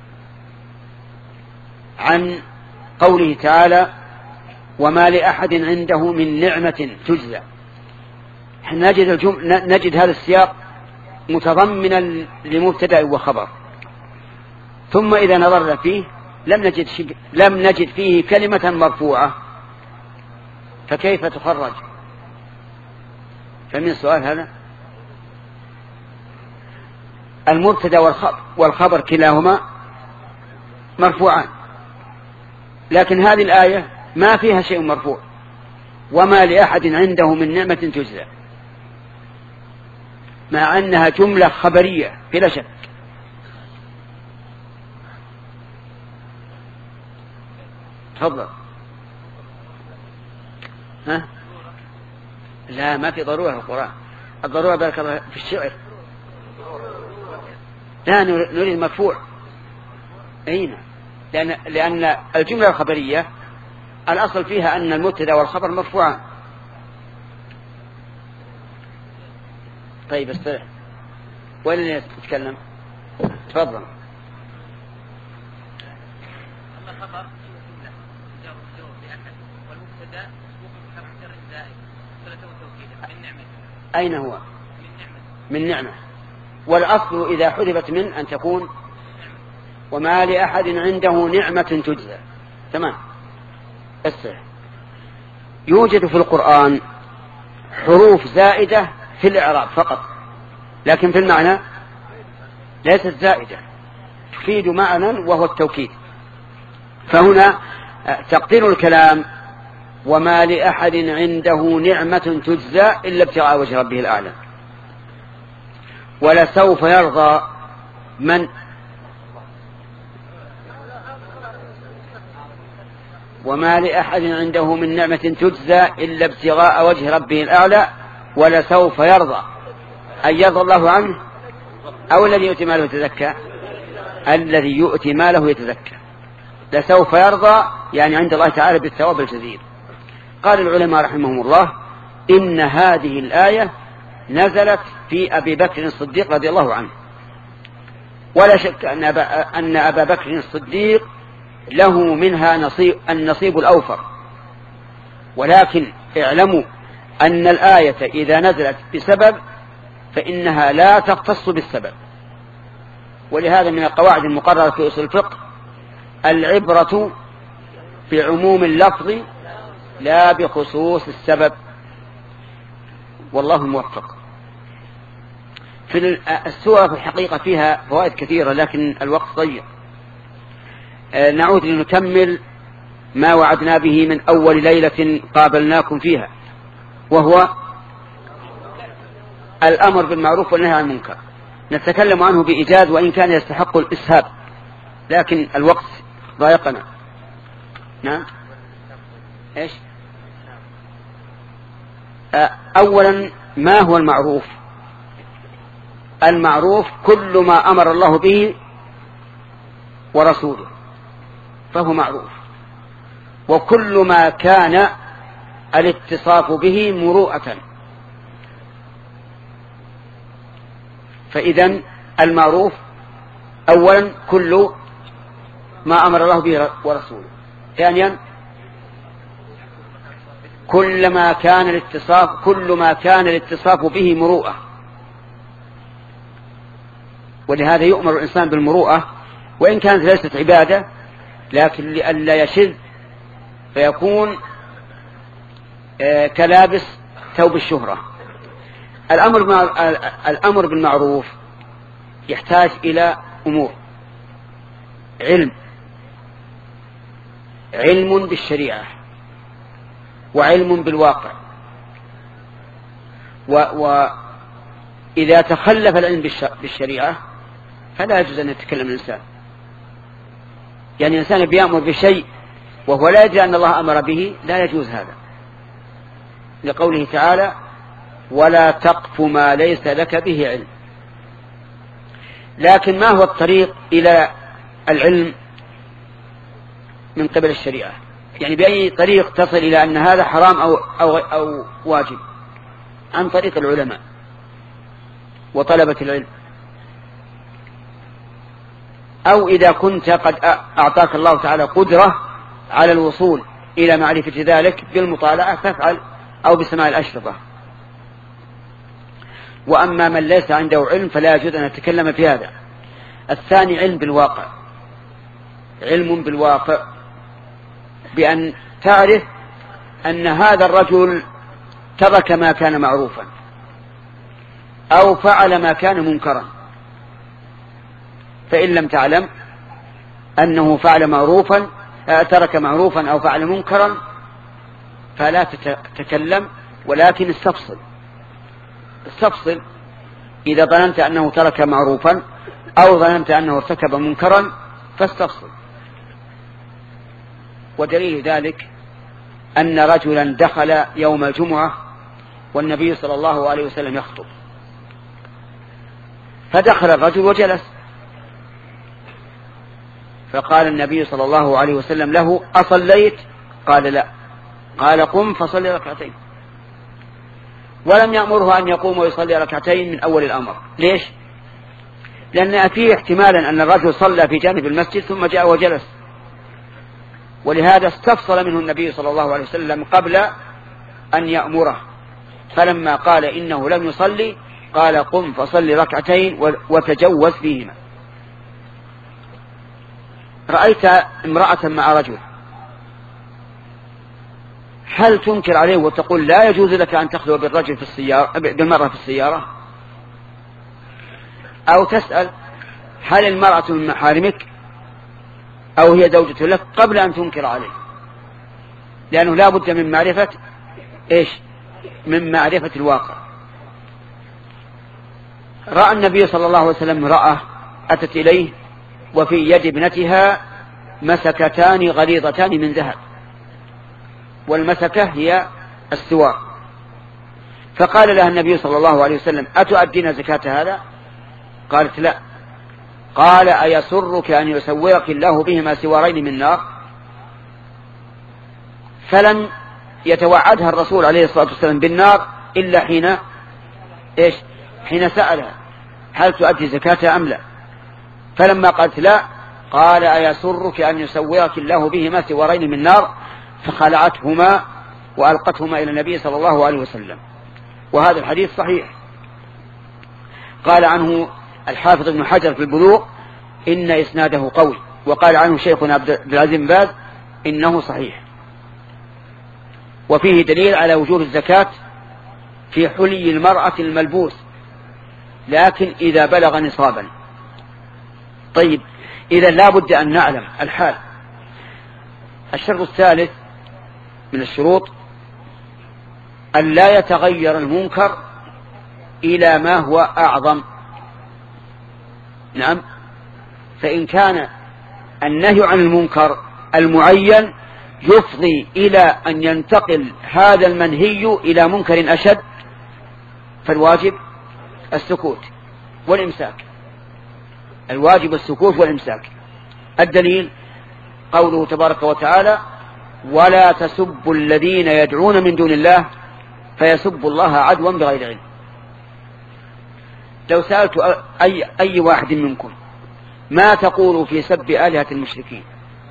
عن قوله تعالى وما لأحد عنده من نعمة تجزى. نجد, الجم... نجد هذا السياق متضمنا لمبتدأ وخبر، ثم إذا نظرنا فيه لم نجد, شب... لم نجد فيه كلمة مرفوعة، فكيف تخرج؟ فمن السؤال هذا المبتدأ والخبر, والخبر كلاهما مرفوعان، لكن هذه الآية ما فيها شيء مرفوع. وما لأحد عنده من نعمة تجزى، مع أنها جملة خبرية بلا شك. تفضل. ها؟ لا، ما في ضرورة في القرآن. الضرورة بارك الله في الشعر. لا، نريد مرفوع. أين؟ لأن, لأن الجملة الخبرية الأصل فيها أن المبتدأ والخبر مرفوعان. طيب استرح، وين اللي يتكلم؟ تفضل. أين هو؟ من نعمة. والأصل إذا حذفت من أن تكون وما لأحد عنده نعمة تجزى. تمام. استرح. يوجد في القرآن حروف زائدة في الإعراب فقط، لكن في المعنى ليست زائدة، تفيد معنى وهو التوكيد. فهنا تقدير الكلام وما لأحد عنده نعمة تجزى إلا ابتغاء وجه ربه الأعلى. ولسوف يرضى من وما لأحد عنده من نعمة تجزى إلا ابتغاء وجه ربه الأعلى ولسوف يرضى. أن يرضى الله عنه أو الذي يؤتي ماله يتزكى؟ الذي يؤتي ماله يتزكى. لسوف يرضى يعني عند الله تعالى بالثواب الجزيل. قال العلماء رحمهم الله إن هذه الآية نزلت في أبي بكر الصديق رضي الله عنه، ولا شك أن أبا, أن أبا بكر الصديق له منها نصيب النصيب الأوفر، ولكن اعلموا أن الآية إذا نزلت بسبب فإنها لا تختص بالسبب. ولهذا من القواعد المقررة في أصول الفقه العبرة بعموم اللفظ لا بخصوص السبب، والله موفق. في السورة في الحقيقة فيها فوائد كثيرة لكن الوقت ضيق. نعود لنكمل ما وعدنا به من أول ليلة قابلناكم فيها، وهو الأمر بالمعروف والنهي عن المنكر. نتكلم عنه بإيجاز وإن كان يستحق الإسهاب، لكن الوقت ضايقنا. نعم. إيش؟ أولا ما هو المعروف؟ المعروف كل ما أمر الله به ورسوله فهو معروف، وكل ما كان الاتصاف به مروءة. فإذن المعروف أولا كل ما أمر الله به ورسوله. ثانيا كل ما كان الاتصاف كل ما كان الاتصاف به مروءة، ولهذا يؤمر الإنسان بالمروءة وإن كانت ليست عبادة، لكن لئلا يشذ فيكون كلابس ثوب الشهرة. الأمر الأمر بالمعروف يحتاج إلى أمور: علم علم بالشريعة، وعلم بالواقع. وإذا تخلف العلم بالشريعة فلا يجوز أن يتكلم الإنسان. يعني الإنسان بيأمر بشيء وهو لا يدري أن الله أمر به، لا يجوز هذا، لقوله تعالى: ولا تقف ما ليس لك به علم. لكن ما هو الطريق إلى العلم من قبل الشريعة؟ يعني بأي طريق تصل إلى أن هذا حرام أو, أو, أو واجب؟ عن طريق العلماء وطلبة العلم. أو إذا كنت قد أعطاك الله تعالى قدرة على الوصول إلى معرفة ذلك بالمطالعة فافعل، أو بسماع الأشرطة. وأما من ليس عنده علم فلا يجوز أن يتكلم في هذا. الثاني علم بالواقع، علم بالواقع بأن تعرف أن هذا الرجل ترك ما كان معروفا أو فعل ما كان منكرا. فإن لم تعلم أنه فعل معروفا ترك معروفا أو فعل منكرا فلا تتكلم، ولكن استفصل استفصل إذا ظننت أنه ترك معروفا أو ظننت أنه ارتكب منكرا فاستفصل. ودليل ذلك أن رجلا دخل يوم الجمعة والنبي صلى الله عليه وسلم يخطب، فدخل الرجل وجلس، فقال النبي صلى الله عليه وسلم له: أصليت؟ قال: لا. قال: قم فصلي ركعتين. ولم يأمره أن يقوم ويصلي ركعتين من أول الأمر. ليش؟ لأن فيه احتمالا أن الرجل صلى في جانب المسجد ثم جاء وجلس، ولهذا استفصل منه النبي صلى الله عليه وسلم قبل أن يأمره. فلما قال إنه لم يصلي قال: قم فصلي ركعتين وتجوز فيهما. رأيت امرأة مع رجل، هل تنكر عليه وتقول لا يجوز لك أن تخلو بالرجل في السيارة بالمرأة في السيارة؟ أو تسأل هل المرأة من محارمك أو هي زوجة لك قبل أن تنكر عليه، لأنه لا بد من معرفة إيش؟ من معرفة الواقع. رأى النبي صلى الله عليه وسلم رأى أتت إليه وفي يد ابنتها مسكتان غليظتان من ذهب، والمسكة هي السوار. فقال لها النبي صلى الله عليه وسلم: أتؤدين زكاة هذا؟ قالت: لا. قال: أيسرك أن يسورك الله بهما سوارين من نار؟ فلم يتوعدها الرسول عليه الصلاة والسلام بالنار إلا حين إيش؟ حين سألها هل تؤدي زكاة أم لا؟ فلما قالت لا قال: أيسرك أن يسورك الله بهما سوارين من نار؟ فخلعتهما وألقتهما إلى النبي صلى الله عليه وسلم. وهذا الحديث صحيح. قال عنه الحافظ ابن حجر في البلوغ: إن إسناده قوي. وقال عنه شيخنا عبد العزيز بن باز: إنه صحيح. وفيه دليل على وجوب الزكاة في حلي المرأة الملبوس، لكن إذا بلغ نصابا. طيب، إذا لا بد أن نعلم الحال. الشرط الثالث من الشروط أن لا يتغير المنكر إلى ما هو أعظم. نعم، فإن كان النهي عن المنكر المعين يفضي إلى أن ينتقل هذا المنهي إلى منكر أشد، فالواجب السكوت والإمساك. الواجب السكوت والإمساك. الدليل قوله تبارك وتعالى: ولا تسبوا الذين يدعون من دون الله فيسبوا الله عدوا بغير علم. لو سألت أي, أي واحد منكم ما تقول في سب آلهة المشركين،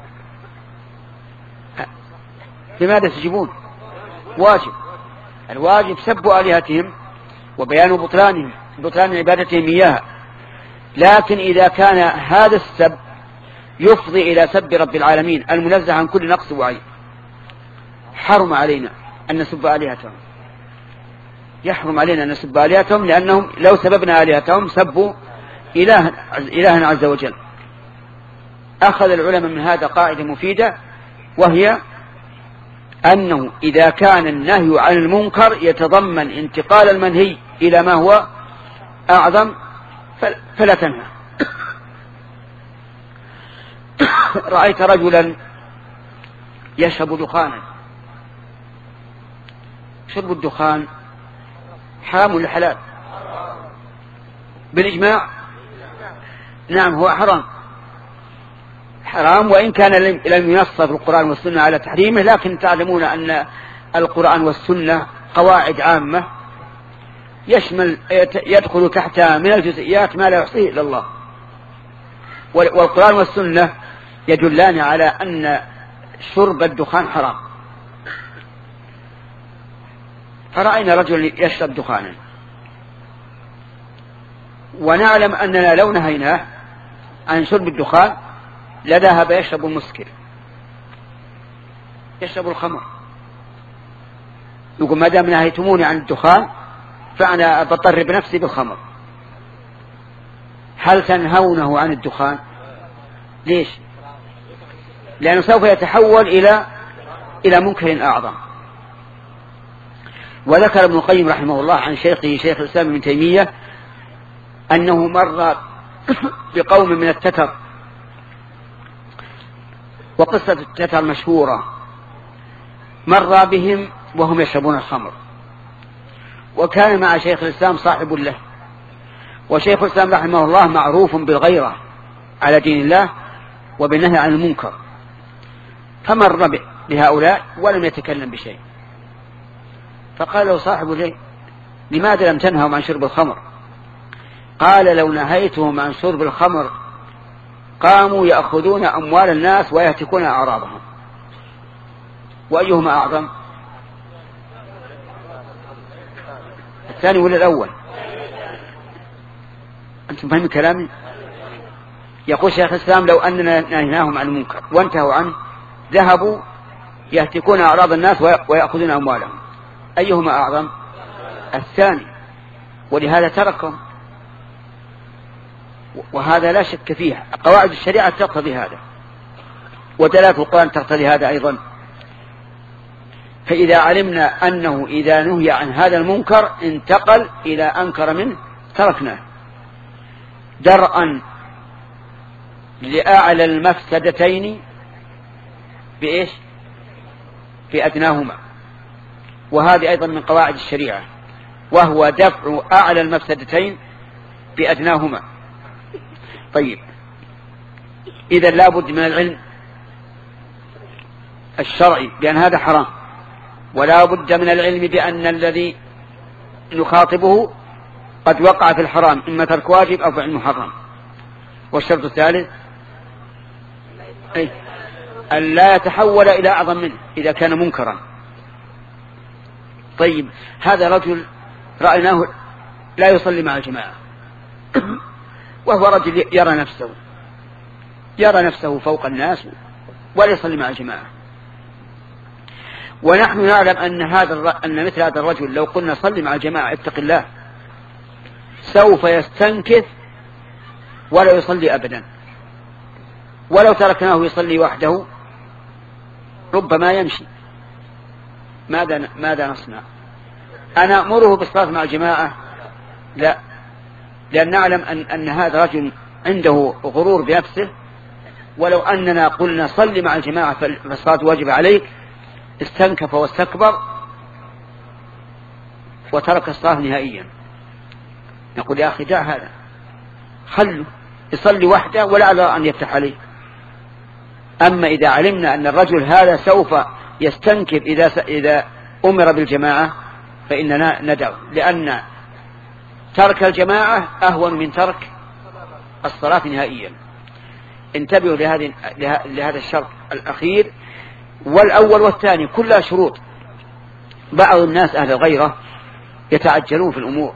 لماذا تجيبون؟ واجب، الواجب سب آلهتهم وبيان بطلانهم بطلان عبادتهم إياها. لكن إذا كان هذا السب يفضي إلى سب رب العالمين المنزه عن كل نقص وعيب، حرم علينا أن نسب آلهتهم، يحرم علينا أن نسب آلهتهم، لأنهم لو سببنا آلهتهم سبوا إله إلهنا عز وجل. أخذ العلماء من هذا قاعدة مفيدة، وهي أنه إذا كان النهي عن المنكر يتضمن انتقال المنهي إلى ما هو أعظم فلا تنهى. رأيت رجلا يشرب دخانا، شرب الدخان حرام ولا حلال؟ بالإجماع نعم هو حرام، حرام، وإن كان لم ينص في القرآن والسنة على تحريمه، لكن تعلمون أن القرآن والسنة قواعد عامة يشمل يدخل تحتها من الجزئيات ما لا يحصيه إلا الله، والقرآن والسنة يدلان على أن شرب الدخان حرام. فرأينا رجل يشرب دخانا، ونعلم أننا لو نهيناه عن شرب الدخان لذهب يشرب المسكر، يشرب الخمر، يقول ما دام نهيتموني عن الدخان فأنا بضطر بنفسي بالخمر. هل تنهونه عن الدخان؟ ليش؟ لأنه سوف يتحول إلى إلى منكر أعظم. وذكر ابن القيم رحمه الله عن شيخه شيخ الإسلام ابن تيمية أنه مر بقوم من التتر، وقصة التتر مشهورة، مر بهم وهم يشربون الخمر، وكان مع شيخ الإسلام صاحب له، وشيخ الإسلام رحمه الله معروف بالغيرة على دين الله وبالنهي عن المنكر، فمر بهؤلاء ولم يتكلم بشيء، فقال له صاحب له لماذا لم تنهوا عن شرب الخمر؟ قال لو نهيتهم عن شرب الخمر قاموا يأخذون أموال الناس ويهتكون أعراضهم، وأيهما أعظم؟ الثاني ولا الأول؟ أنتم فاهمين كلامي؟ يقول شيخ الإسلام لو أننا نهيناهم عن المنكر وانتهوا عنه ذهبوا يهتكون أعراض الناس ويأخذون أموالهم، أيهما أعظم؟ الثاني، ولهذا تركهم، وهذا لا شك فيه، قواعد الشريعة تقتضي هذا، ودلالة القرآن تقتضي هذا أيضا. فإذا علمنا أنه إذا نهي عن هذا المنكر انتقل إلى أنكر منه تركناه، درءا لأعلى المفسدتين بإيش؟ بأدناهما، وهذه أيضا من قواعد الشريعة، وهو دفع أعلى المفسدتين بأدناهما. طيب، إذا لابد من العلم الشرعي بأن هذا حرام، ولا بد من العلم بأن الذي نخاطبه قد وقع في الحرام، إما ترك واجب أو فعل محرم. والشرط الثالث أي أن لا يتحول إلى أعظم منه إذا كان منكرا. طيب، هذا رجل رأيناه لا يصلي مع الجماعة، وهو رجل يرى نفسه يرى نفسه فوق الناس ولا يصلي مع الجماعة، ونحن نعلم أن هذا أن مثل هذا الرجل لو قلنا صلي مع الجماعة اتق الله سوف يستنكف ولا يصلي أبدا، ولو تركناه يصلي وحده ربما يمشي. ماذا ماذا نصنع؟ أنا أمره بالصلاة مع الجماعة؟ لا، لأن نعلم أن, أن هذا رجل عنده غرور بنفسه، ولو أننا قلنا صلي مع الجماعة فالصلاة واجب عليك استنكف واستكبر وترك الصلاة نهائيا. نقول يا أخي دع هذا، خلوا يصلي وحده ولا أرى أن يفتح عليه. أما إذا علمنا أن الرجل هذا سوف يستنكف إذا إذا أمر بالجماعة فإننا ندعو، لأن ترك الجماعة أهون من ترك الصلاة نهائيا. انتبهوا لهذه لهذا الشرط الأخير. والأول والثاني كلها شروط. بعض الناس أهل الغيرة يتعجلون في الأمور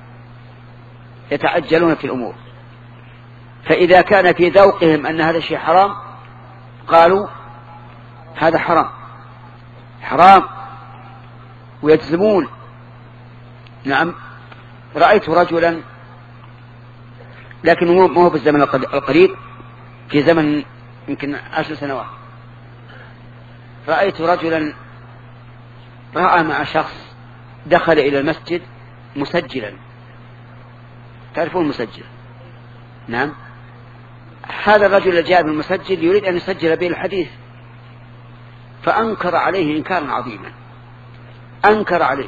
يتعجلون في الأمور فإذا كان في ذوقهم أن هذا الشيء حرام قالوا هذا حرام حرام ويجزمون. نعم، رأيت رجلا، لكن مو هو في الزمن القريب، في زمن يمكن عشر سنوات، رأيت رجلا رأى مع شخص دخل إلى المسجد مسجلا. تعرفون المسجل؟ نعم. هذا الرجل الجاء بالمسجل يريد أن يسجل به الحديث، فأنكر عليه إنكارا عظيما، أنكر عليه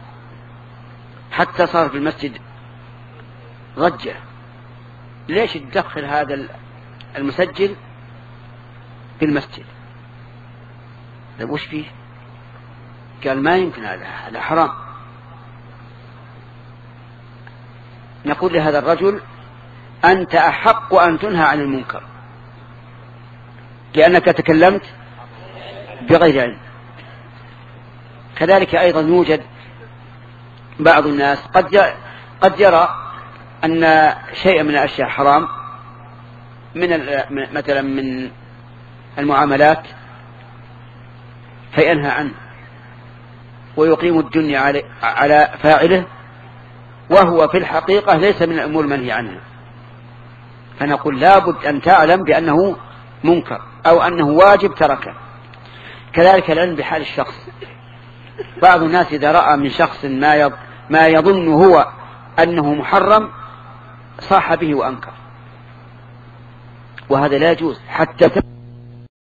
حتى صار في المسجد ضجة. ليش تدخل هذا المسجل في المسجد؟ طيب وش فيه؟ قال ما يمكن، هذا هذا حرام. نقول لهذا الرجل أنت أحق أن تنهى عن المنكر لأنك تكلمت بغير علم. كذلك أيضا يوجد بعض الناس قد قد يرى أن شيء من الأشياء حرام، من مثلا من المعاملات، فينهى عنه ويقيم الدنيا على فاعله، وهو في الحقيقة ليس من الأمور المنهي عنها. فنقول لابد أن تعلم بأنه منكر أو أنه واجب تركه. كذلك العلم بحال الشخص. بعض الناس إذا رأى من شخص ما ما يظن هو أنه محرم صاح به وأنكر، وهذا لا يجوز حتى